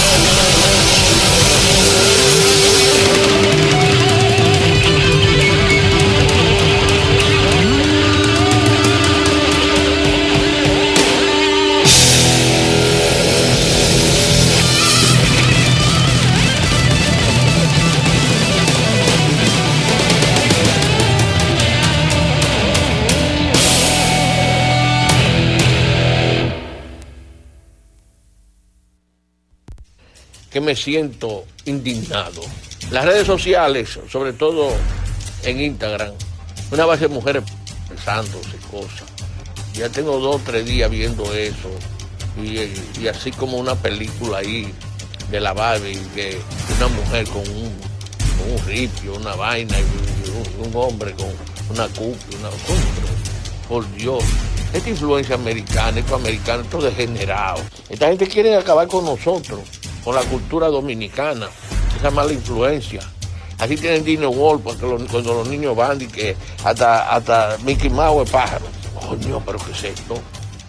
Que me siento indignado. Las redes sociales, sobre todo en Instagram, una base de mujeres besándose cosas. Ya tengo dos o tres días viendo eso. Y, y así como una película ahí de la Barbie, que una mujer con un, con un ripio, una vaina, y un, un hombre con una cupia, una cosa. Por Dios. Esta influencia americana, estos americanos, estos degenerados. Esta gente quiere acabar con nosotros, con la cultura dominicana, esa mala influencia. Así tienen Disney World, porque los, cuando los niños van y que hasta, hasta Mickey Mouse es pájaro. Coño, pero ¿qué es esto?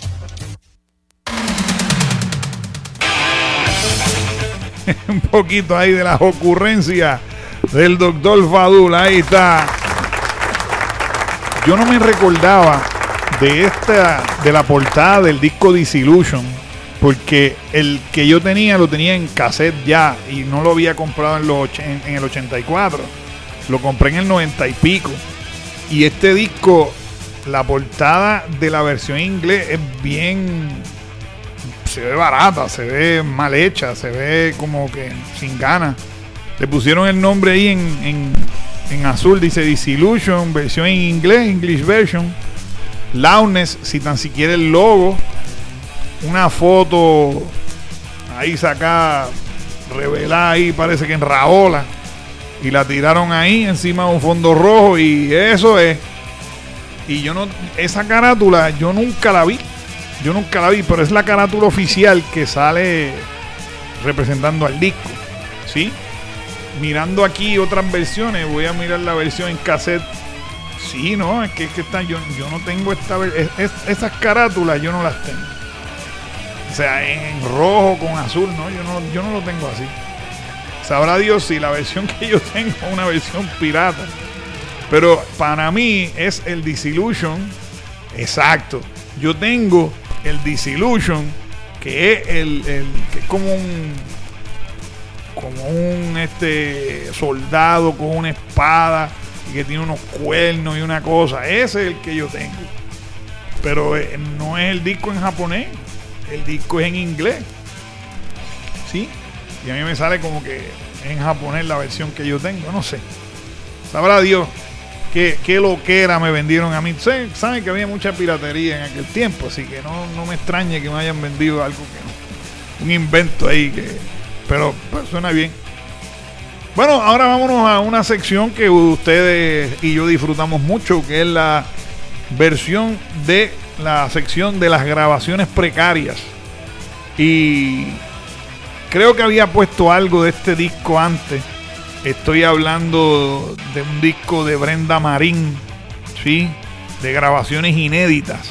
Un poquito ahí de las ocurrencias del doctor Fadul. Ahí está. Yo no me recordaba de esta, de la portada del disco Disillusion, porque el que yo tenía lo tenía en cassette ya y no lo había comprado en, los, en, en el ochenta y cuatro. Lo compré en el noventa y pico. Y este disco, la portada de la versión en inglés es bien, se ve barata, se ve mal hecha, se ve como que sin ganas. Le pusieron el nombre ahí en, en, en azul, dice Disillusion, versión en inglés, English version. Loudness, si tan siquiera el logo. Una foto ahí sacada, revelada ahí, parece que en Raola. Y la tiraron ahí encima de un fondo rojo y eso es. Y yo no, esa carátula yo nunca la vi. Yo nunca la vi, pero es la carátula oficial que sale representando al disco. ¿Sí? Mirando aquí otras versiones, voy a mirar la versión en cassette. Sí, no, es que, es que está, yo, yo no tengo esta es, es, esas carátulas, yo no las tengo. O sea, en rojo con azul, no, yo no, yo no lo tengo así. Sabrá Dios si la versión que yo tengo es una versión pirata. Pero para mí es el Disillusion. Exacto. Yo tengo el Disillusion, que es el, el que es como un como un este soldado con una espada y que tiene unos cuernos y una cosa. Ese es el que yo tengo. Pero eh, no es el disco en japonés. El disco es en inglés. ¿Sí? Y a mí me sale como que en japonés la versión que yo tengo. No sé. Sabrá Dios qué, qué loquera me vendieron a mí. Saben que había mucha piratería en aquel tiempo. Así que no, no me extrañe que me hayan vendido algo que no. Un invento ahí que... Pero pues, suena bien. Bueno, ahora vámonos a una sección que ustedes y yo disfrutamos mucho, que es la versión de la sección de las grabaciones precarias. Y creo que había puesto algo de este disco antes. Estoy hablando de un disco de Brenda Marín, ¿sí? De grabaciones inéditas.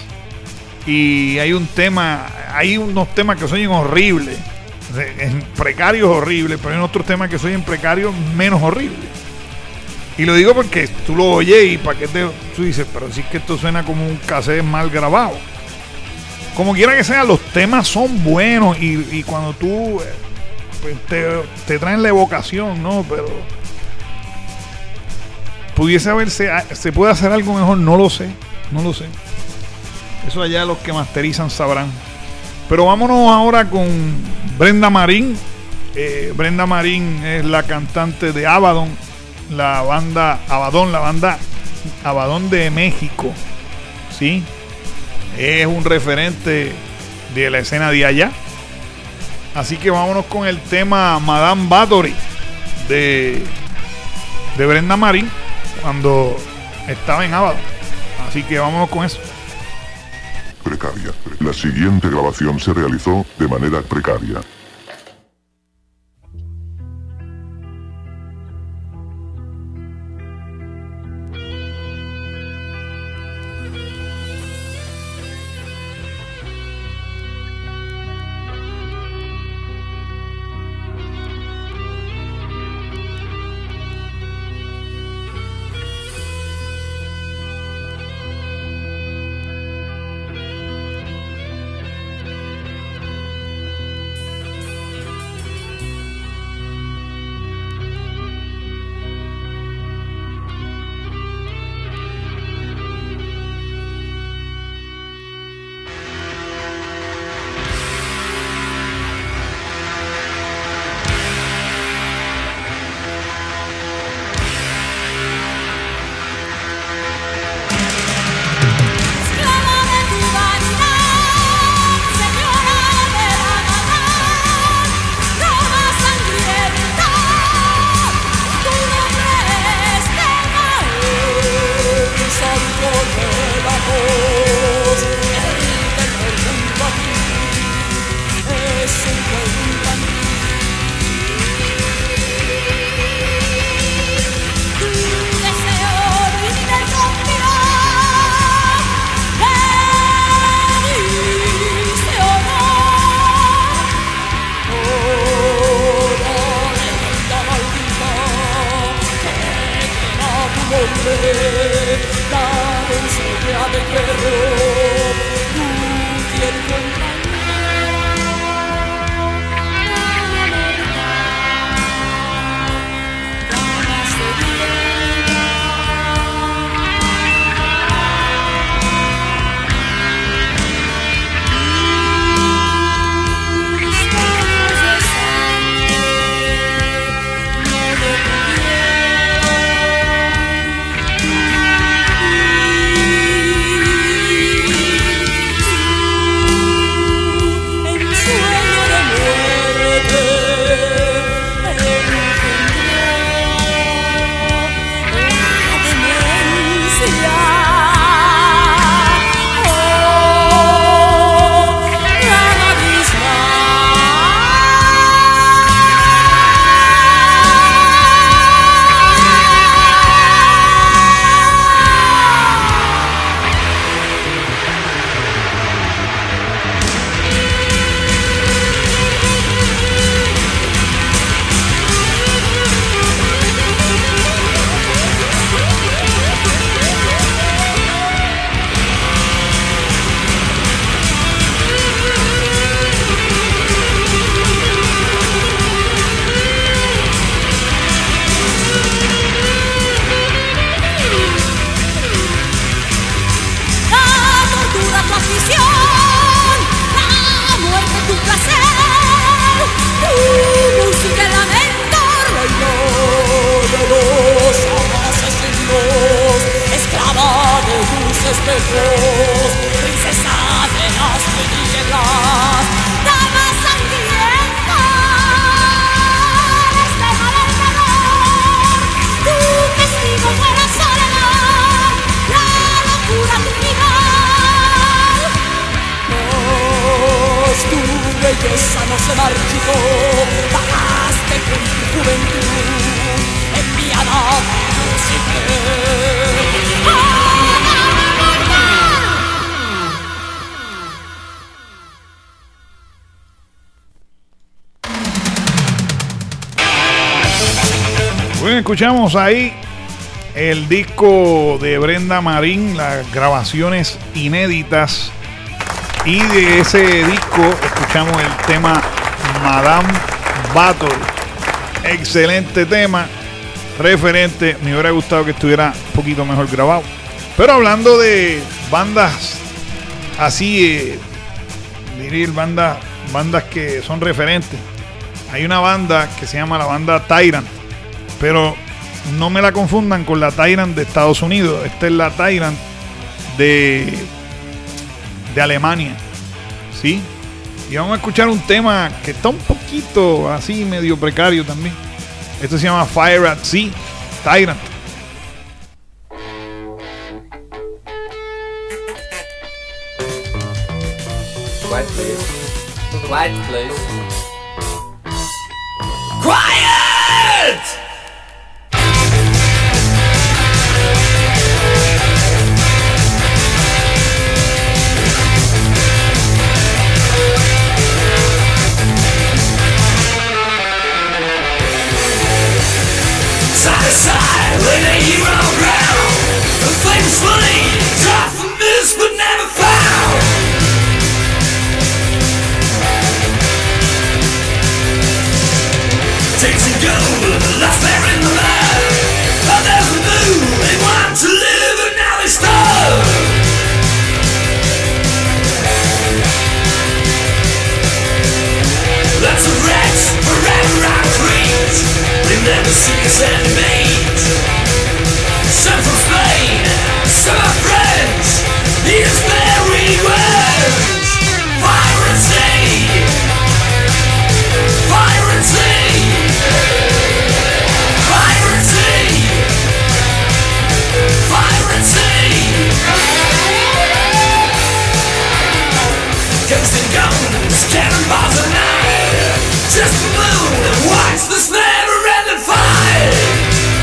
Y hay un tema, hay unos temas que suenan horribles. En precarios horribles, pero hay otros temas que soy en precarios menos horribles. Y lo digo porque tú lo oyes y para qué te, tú dices, pero sí que esto suena como un cassette mal grabado. Como quiera que sea, los temas son buenos y, y cuando tú pues, te, te traen la evocación, ¿no? Pero pudiese haberse, se puede hacer algo mejor, no lo sé, no lo sé. Eso allá los que masterizan sabrán. Pero vámonos ahora con Brenda Marín. Eh, Brenda Marín es la cantante de Abaddon, la banda Abaddon, la banda Abaddon de México. ¿Sí? Es un referente de la escena de allá. Así que vámonos con el tema Madame Bathory de, de Brenda Marín cuando estaba en Abaddon. Así que vámonos con eso. Precaria. La siguiente grabación se realizó de manera precaria. marchitó, pagaste con tu juventud, enviada Bueno, escuchamos ahí el disco de Brenda Marín, las grabaciones inéditas. Y de ese disco escuchamos el tema Madame Battle. Excelente tema, referente. Me hubiera gustado que estuviera un poquito mejor grabado. Pero hablando de bandas así, eh, diría bandas, bandas que son referentes. Hay una banda que se llama la banda Tyrant. Pero no me la confundan con la Tyrant de Estados Unidos. Esta es la Tyrant de, de Alemania. ¿Sí? Y vamos a escuchar un tema que está un poquito así, medio precario también. Esto se llama Fire at Sea, Tyrant. Quiet, please. Quiet, please. Quiet! Side to side, lay the hero ground. The flames fully dropped from this but never found. Takes and gold, left there in the mud. Others were new, they want to live and now they starve. Lots of wrecks forever out of reach. They never see us any mate. Some from Spain, some are French. Here's their regrets. Fire and sea, fire and sea, fire and sea, fire and sea. Ghosts and guns, cannonballs at night. Just the moon and watch this never-ending fight.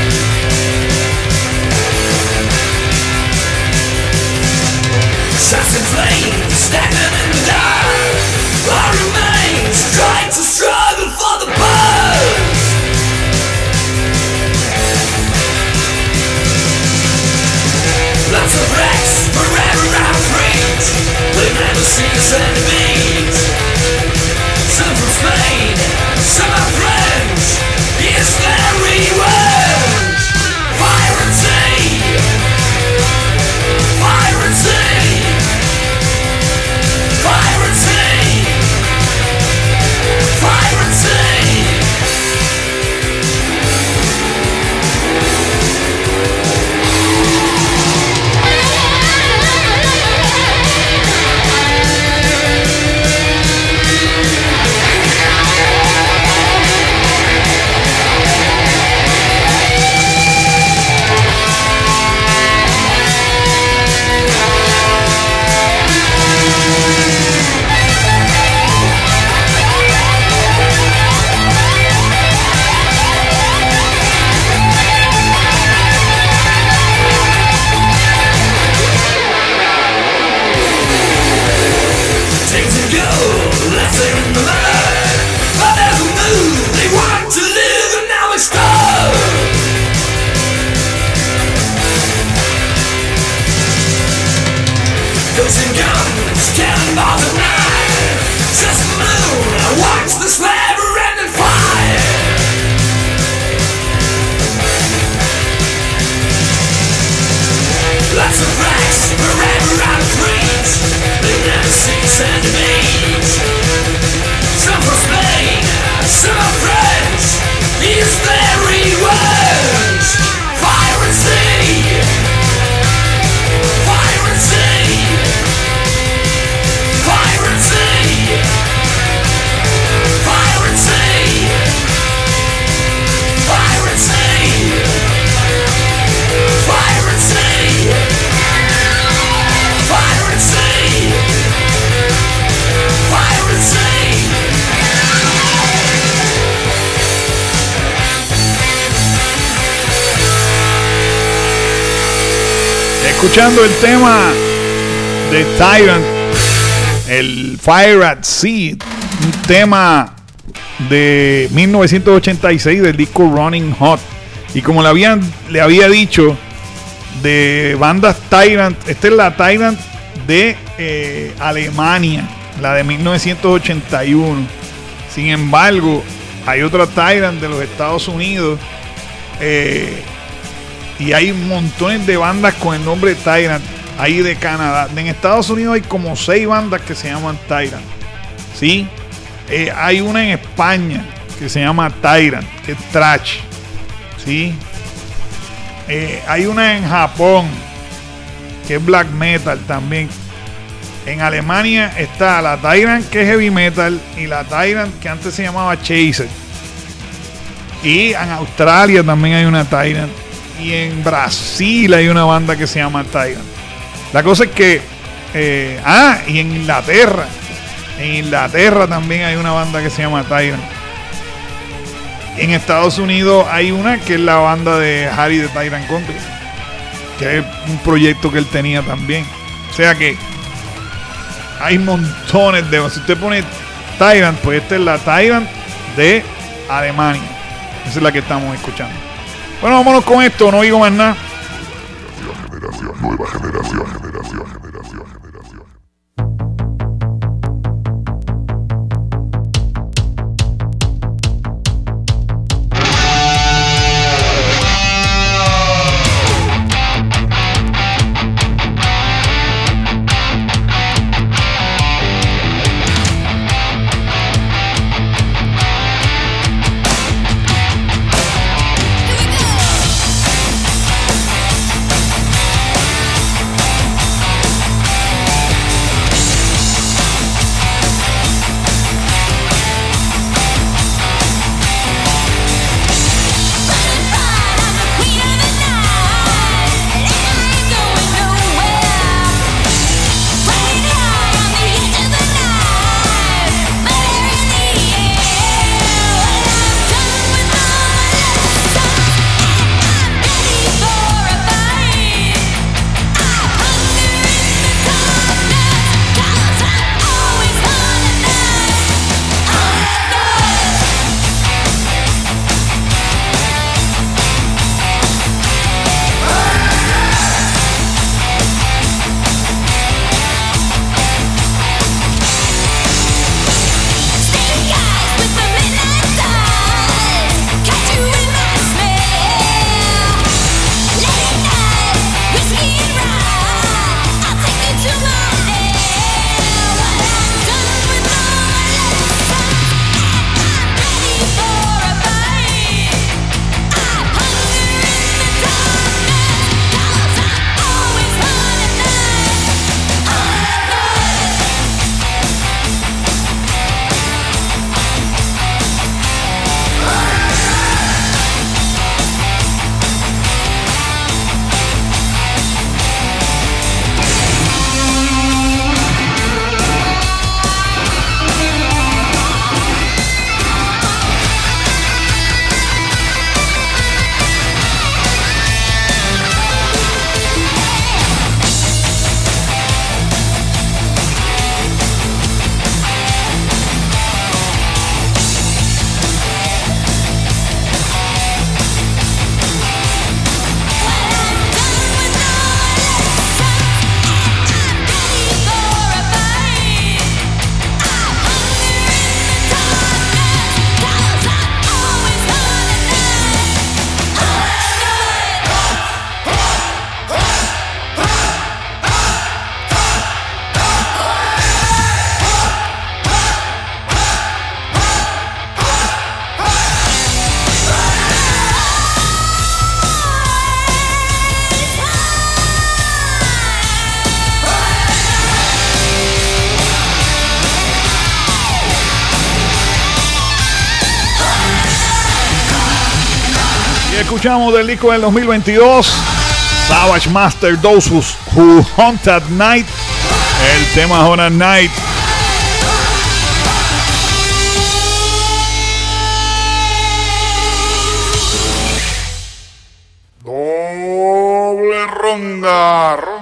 Escuchando el tema de Tyrant, el Fire at Sea, un tema de mil novecientos ochenta y seis del disco Running Hot. Y como le, habían, le había dicho, de bandas Tyrant, esta es la Tyrant de eh, Alemania, la de mil novecientos ochenta y uno. Sin embargo, hay otra Tyrant de los Estados Unidos, eh, y hay montones de bandas con el nombre Tyrant. Ahí de Canadá. En Estados Unidos hay como seis bandas que se llaman Tyrant. ¿Sí? Eh, hay una en España que se llama Tyrant, que es thrash. ¿Sí? Eh, hay una en Japón que es black metal también. En Alemania está la Tyrant, que es heavy metal, y la Tyrant que antes se llamaba Chaser. Y en Australia también hay una Tyrant. Y en Brasil hay una banda que se llama Tyrant. La cosa es que eh, ah, y en Inglaterra en Inglaterra también hay una banda que se llama Tyrant. En Estados Unidos hay una que es la banda de Harry de Tyrant Country, que es un proyecto que él tenía también. O sea que hay montones de... Si usted pone Tyrant, pues esta es la Tyrant de Alemania. Esa es la que estamos escuchando. Bueno, vámonos con esto, no digo más nada. Generación, nueva generación, generación, generación, generación. Escuchamos del disco del dos mil veintidós, Savage Master, Those Who Hunt at Night, el tema Hunt at Night. Doble ronda.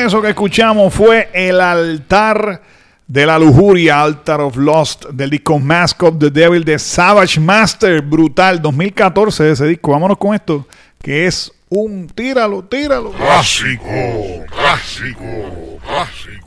eso que escuchamos fue El Altar de la Lujuria, Altar of Lust, del disco Mask of the Devil de Savage Master. Brutal, dos mil catorce ese disco. Vámonos con esto, que es un tíralo, tíralo. Clásico, clásico, clásico.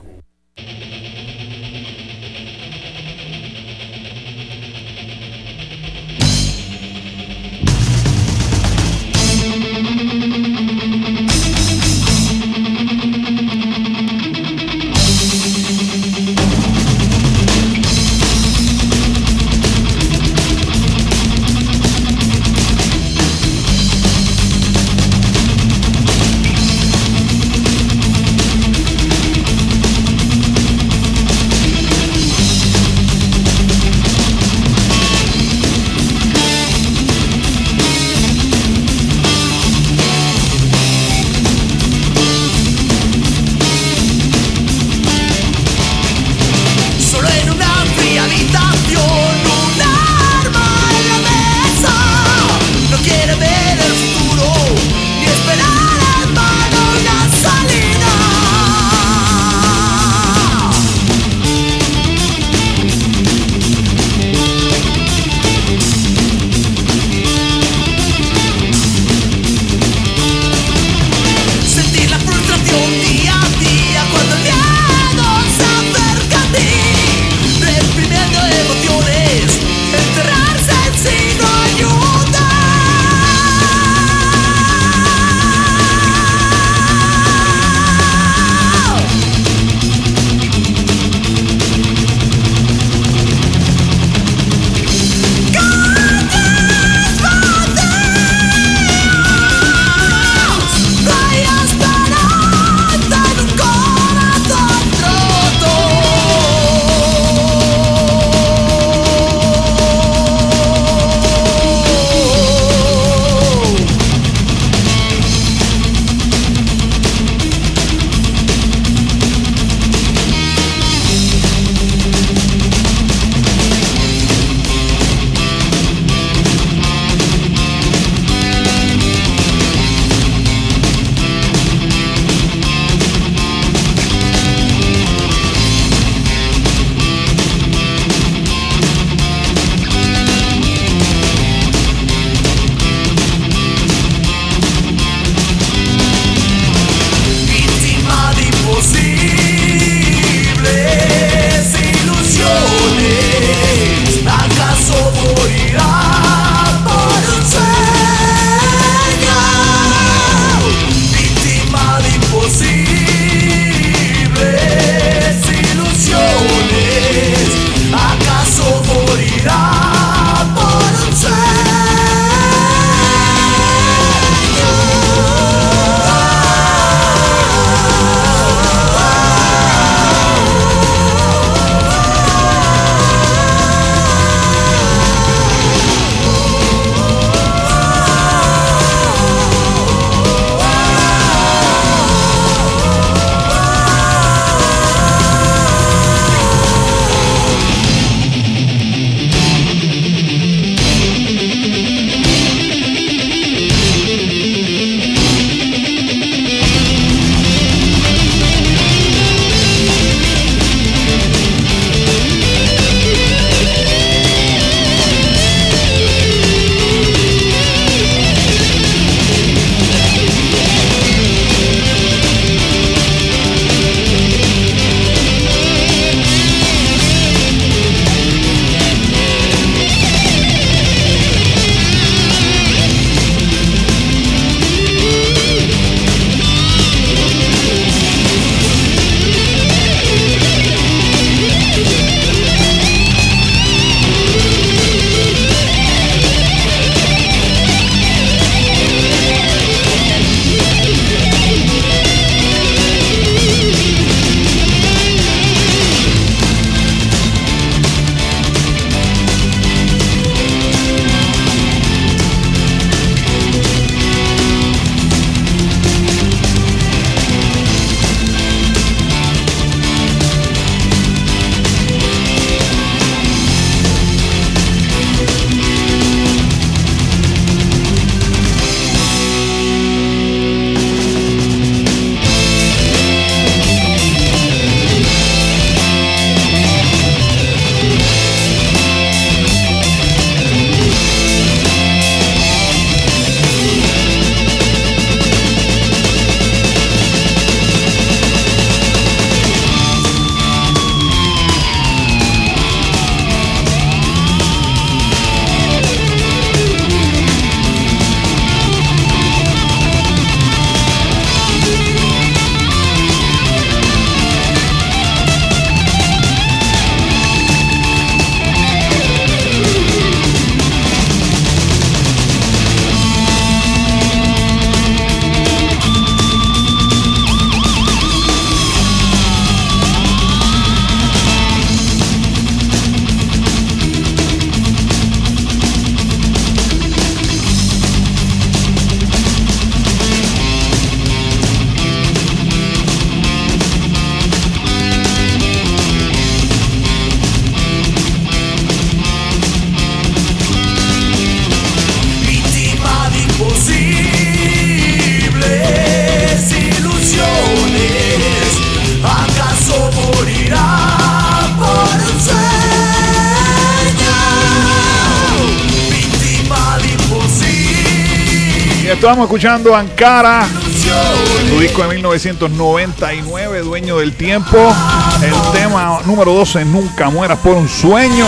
Estábamos escuchando Ankara, su disco de mil novecientos noventa y nueve, Dueño del Tiempo. El tema número doce, Nunca Mueras por un Sueño.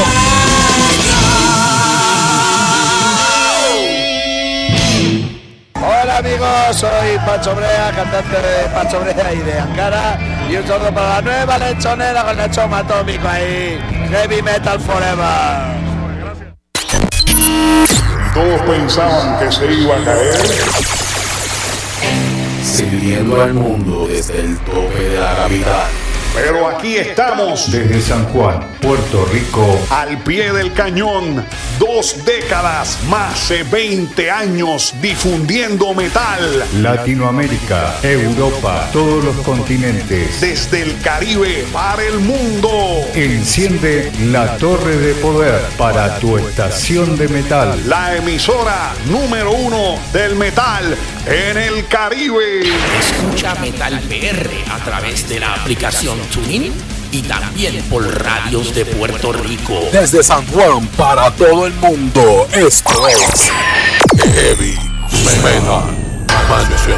Hola amigos, soy Pancho Brea, cantante de Pancho Brea y de Ankara. Y un saludo para la nueva lechonera con el choma atómico ahí. Heavy Metal Forever. Todos pensaban que se iba a caer. Sirviendo al mundo desde el tope de la capital. Pero aquí estamos. Desde San Juan, Puerto Rico. Al pie del cañón. Dos décadas, más de veinte años difundiendo metal. Latinoamérica, Europa, todos los continentes. Desde el Caribe para el mundo. Enciende la torre de poder para tu estación de metal. La emisora número uno del metal en el Caribe. Escucha Metal P R a través de la aplicación TuneIn y también por radios de Puerto Rico. Desde San Juan para todo el mundo, esto es Heavy Metal Mansion.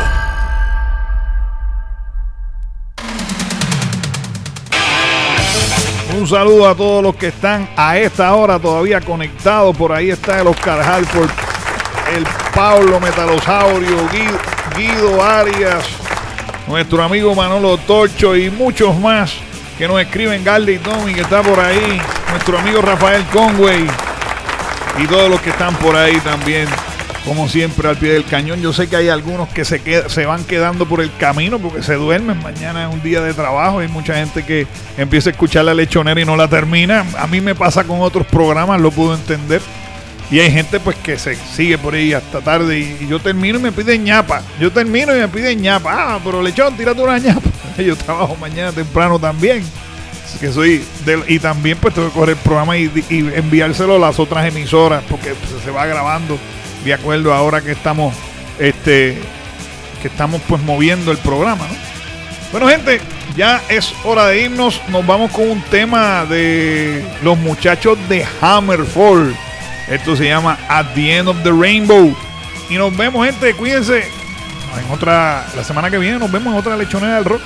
Un saludo a todos los que están a esta hora todavía conectados. Por ahí está el Oscar Halford, el Pablo Metalosaurio, Guido, Guido Arias, nuestro amigo Manolo Torcho y muchos más que nos escriben. Gardy Tommy, que está por ahí, nuestro amigo Rafael Conway y todos los que están por ahí también, como siempre, al pie del cañón. Yo sé que hay algunos que se, qued- se van quedando por el camino porque se duermen. Mañana es un día de trabajo. Hay mucha gente que empieza a escuchar la lechonera y no la termina. A mí me pasa con otros programas, lo puedo entender. Y hay gente pues que se sigue por ahí hasta tarde y, y yo termino y me piden ñapa. Yo termino y me piden ñapa. Ah, pero lechón, tírate una ñapa. Yo trabajo mañana temprano también. Así que soy del, y también pues tengo que coger el programa y, y enviárselo a las otras emisoras porque pues, se va grabando de acuerdo ahora que estamos este que estamos pues moviendo el programa, ¿no? Bueno, gente, ya es hora de irnos. Nos vamos con un tema de los muchachos de Hammerfall. Esto se llama At the End of the Rainbow. Y nos vemos, gente. Cuídense. En otra, la semana que viene nos vemos en otra lechonera del rock.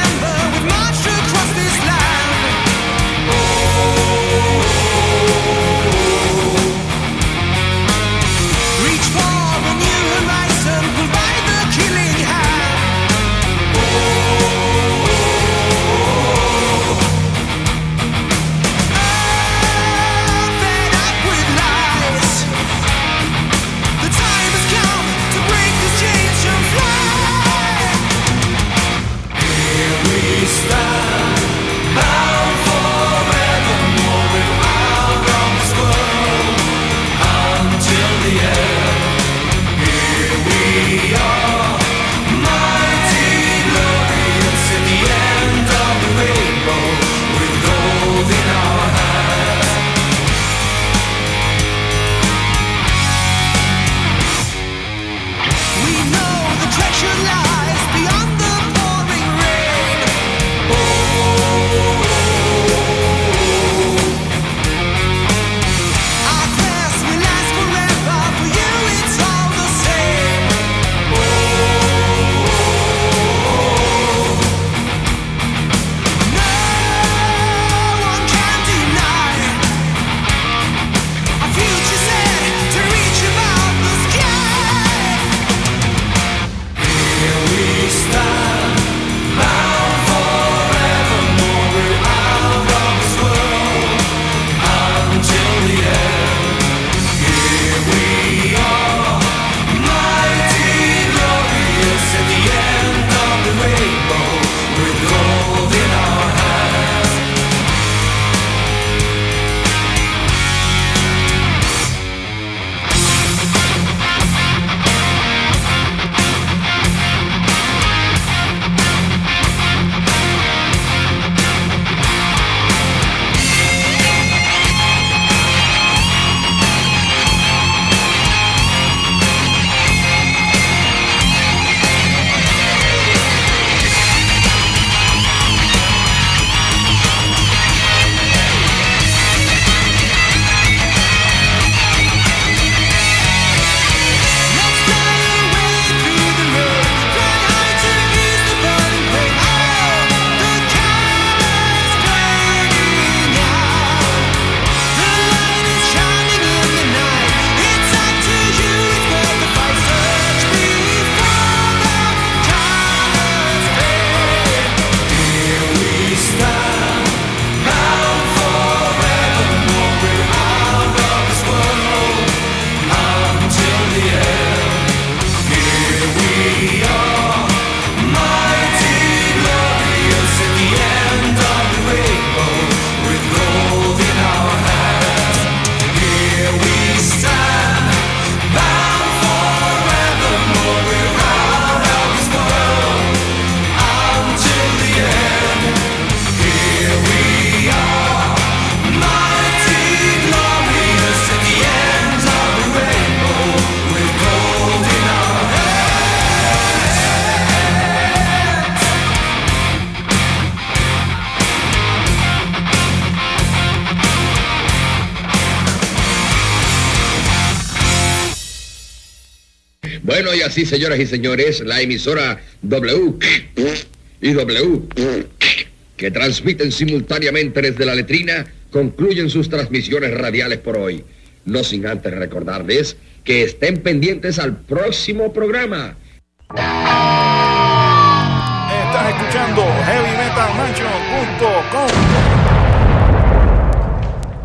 Oh Bueno, y así, señoras y señores, la emisora W y W, que transmiten simultáneamente desde la letrina, concluyen sus transmisiones radiales por hoy. No sin antes recordarles que estén pendientes al próximo programa. Estás escuchando heavy metal mansion punto com.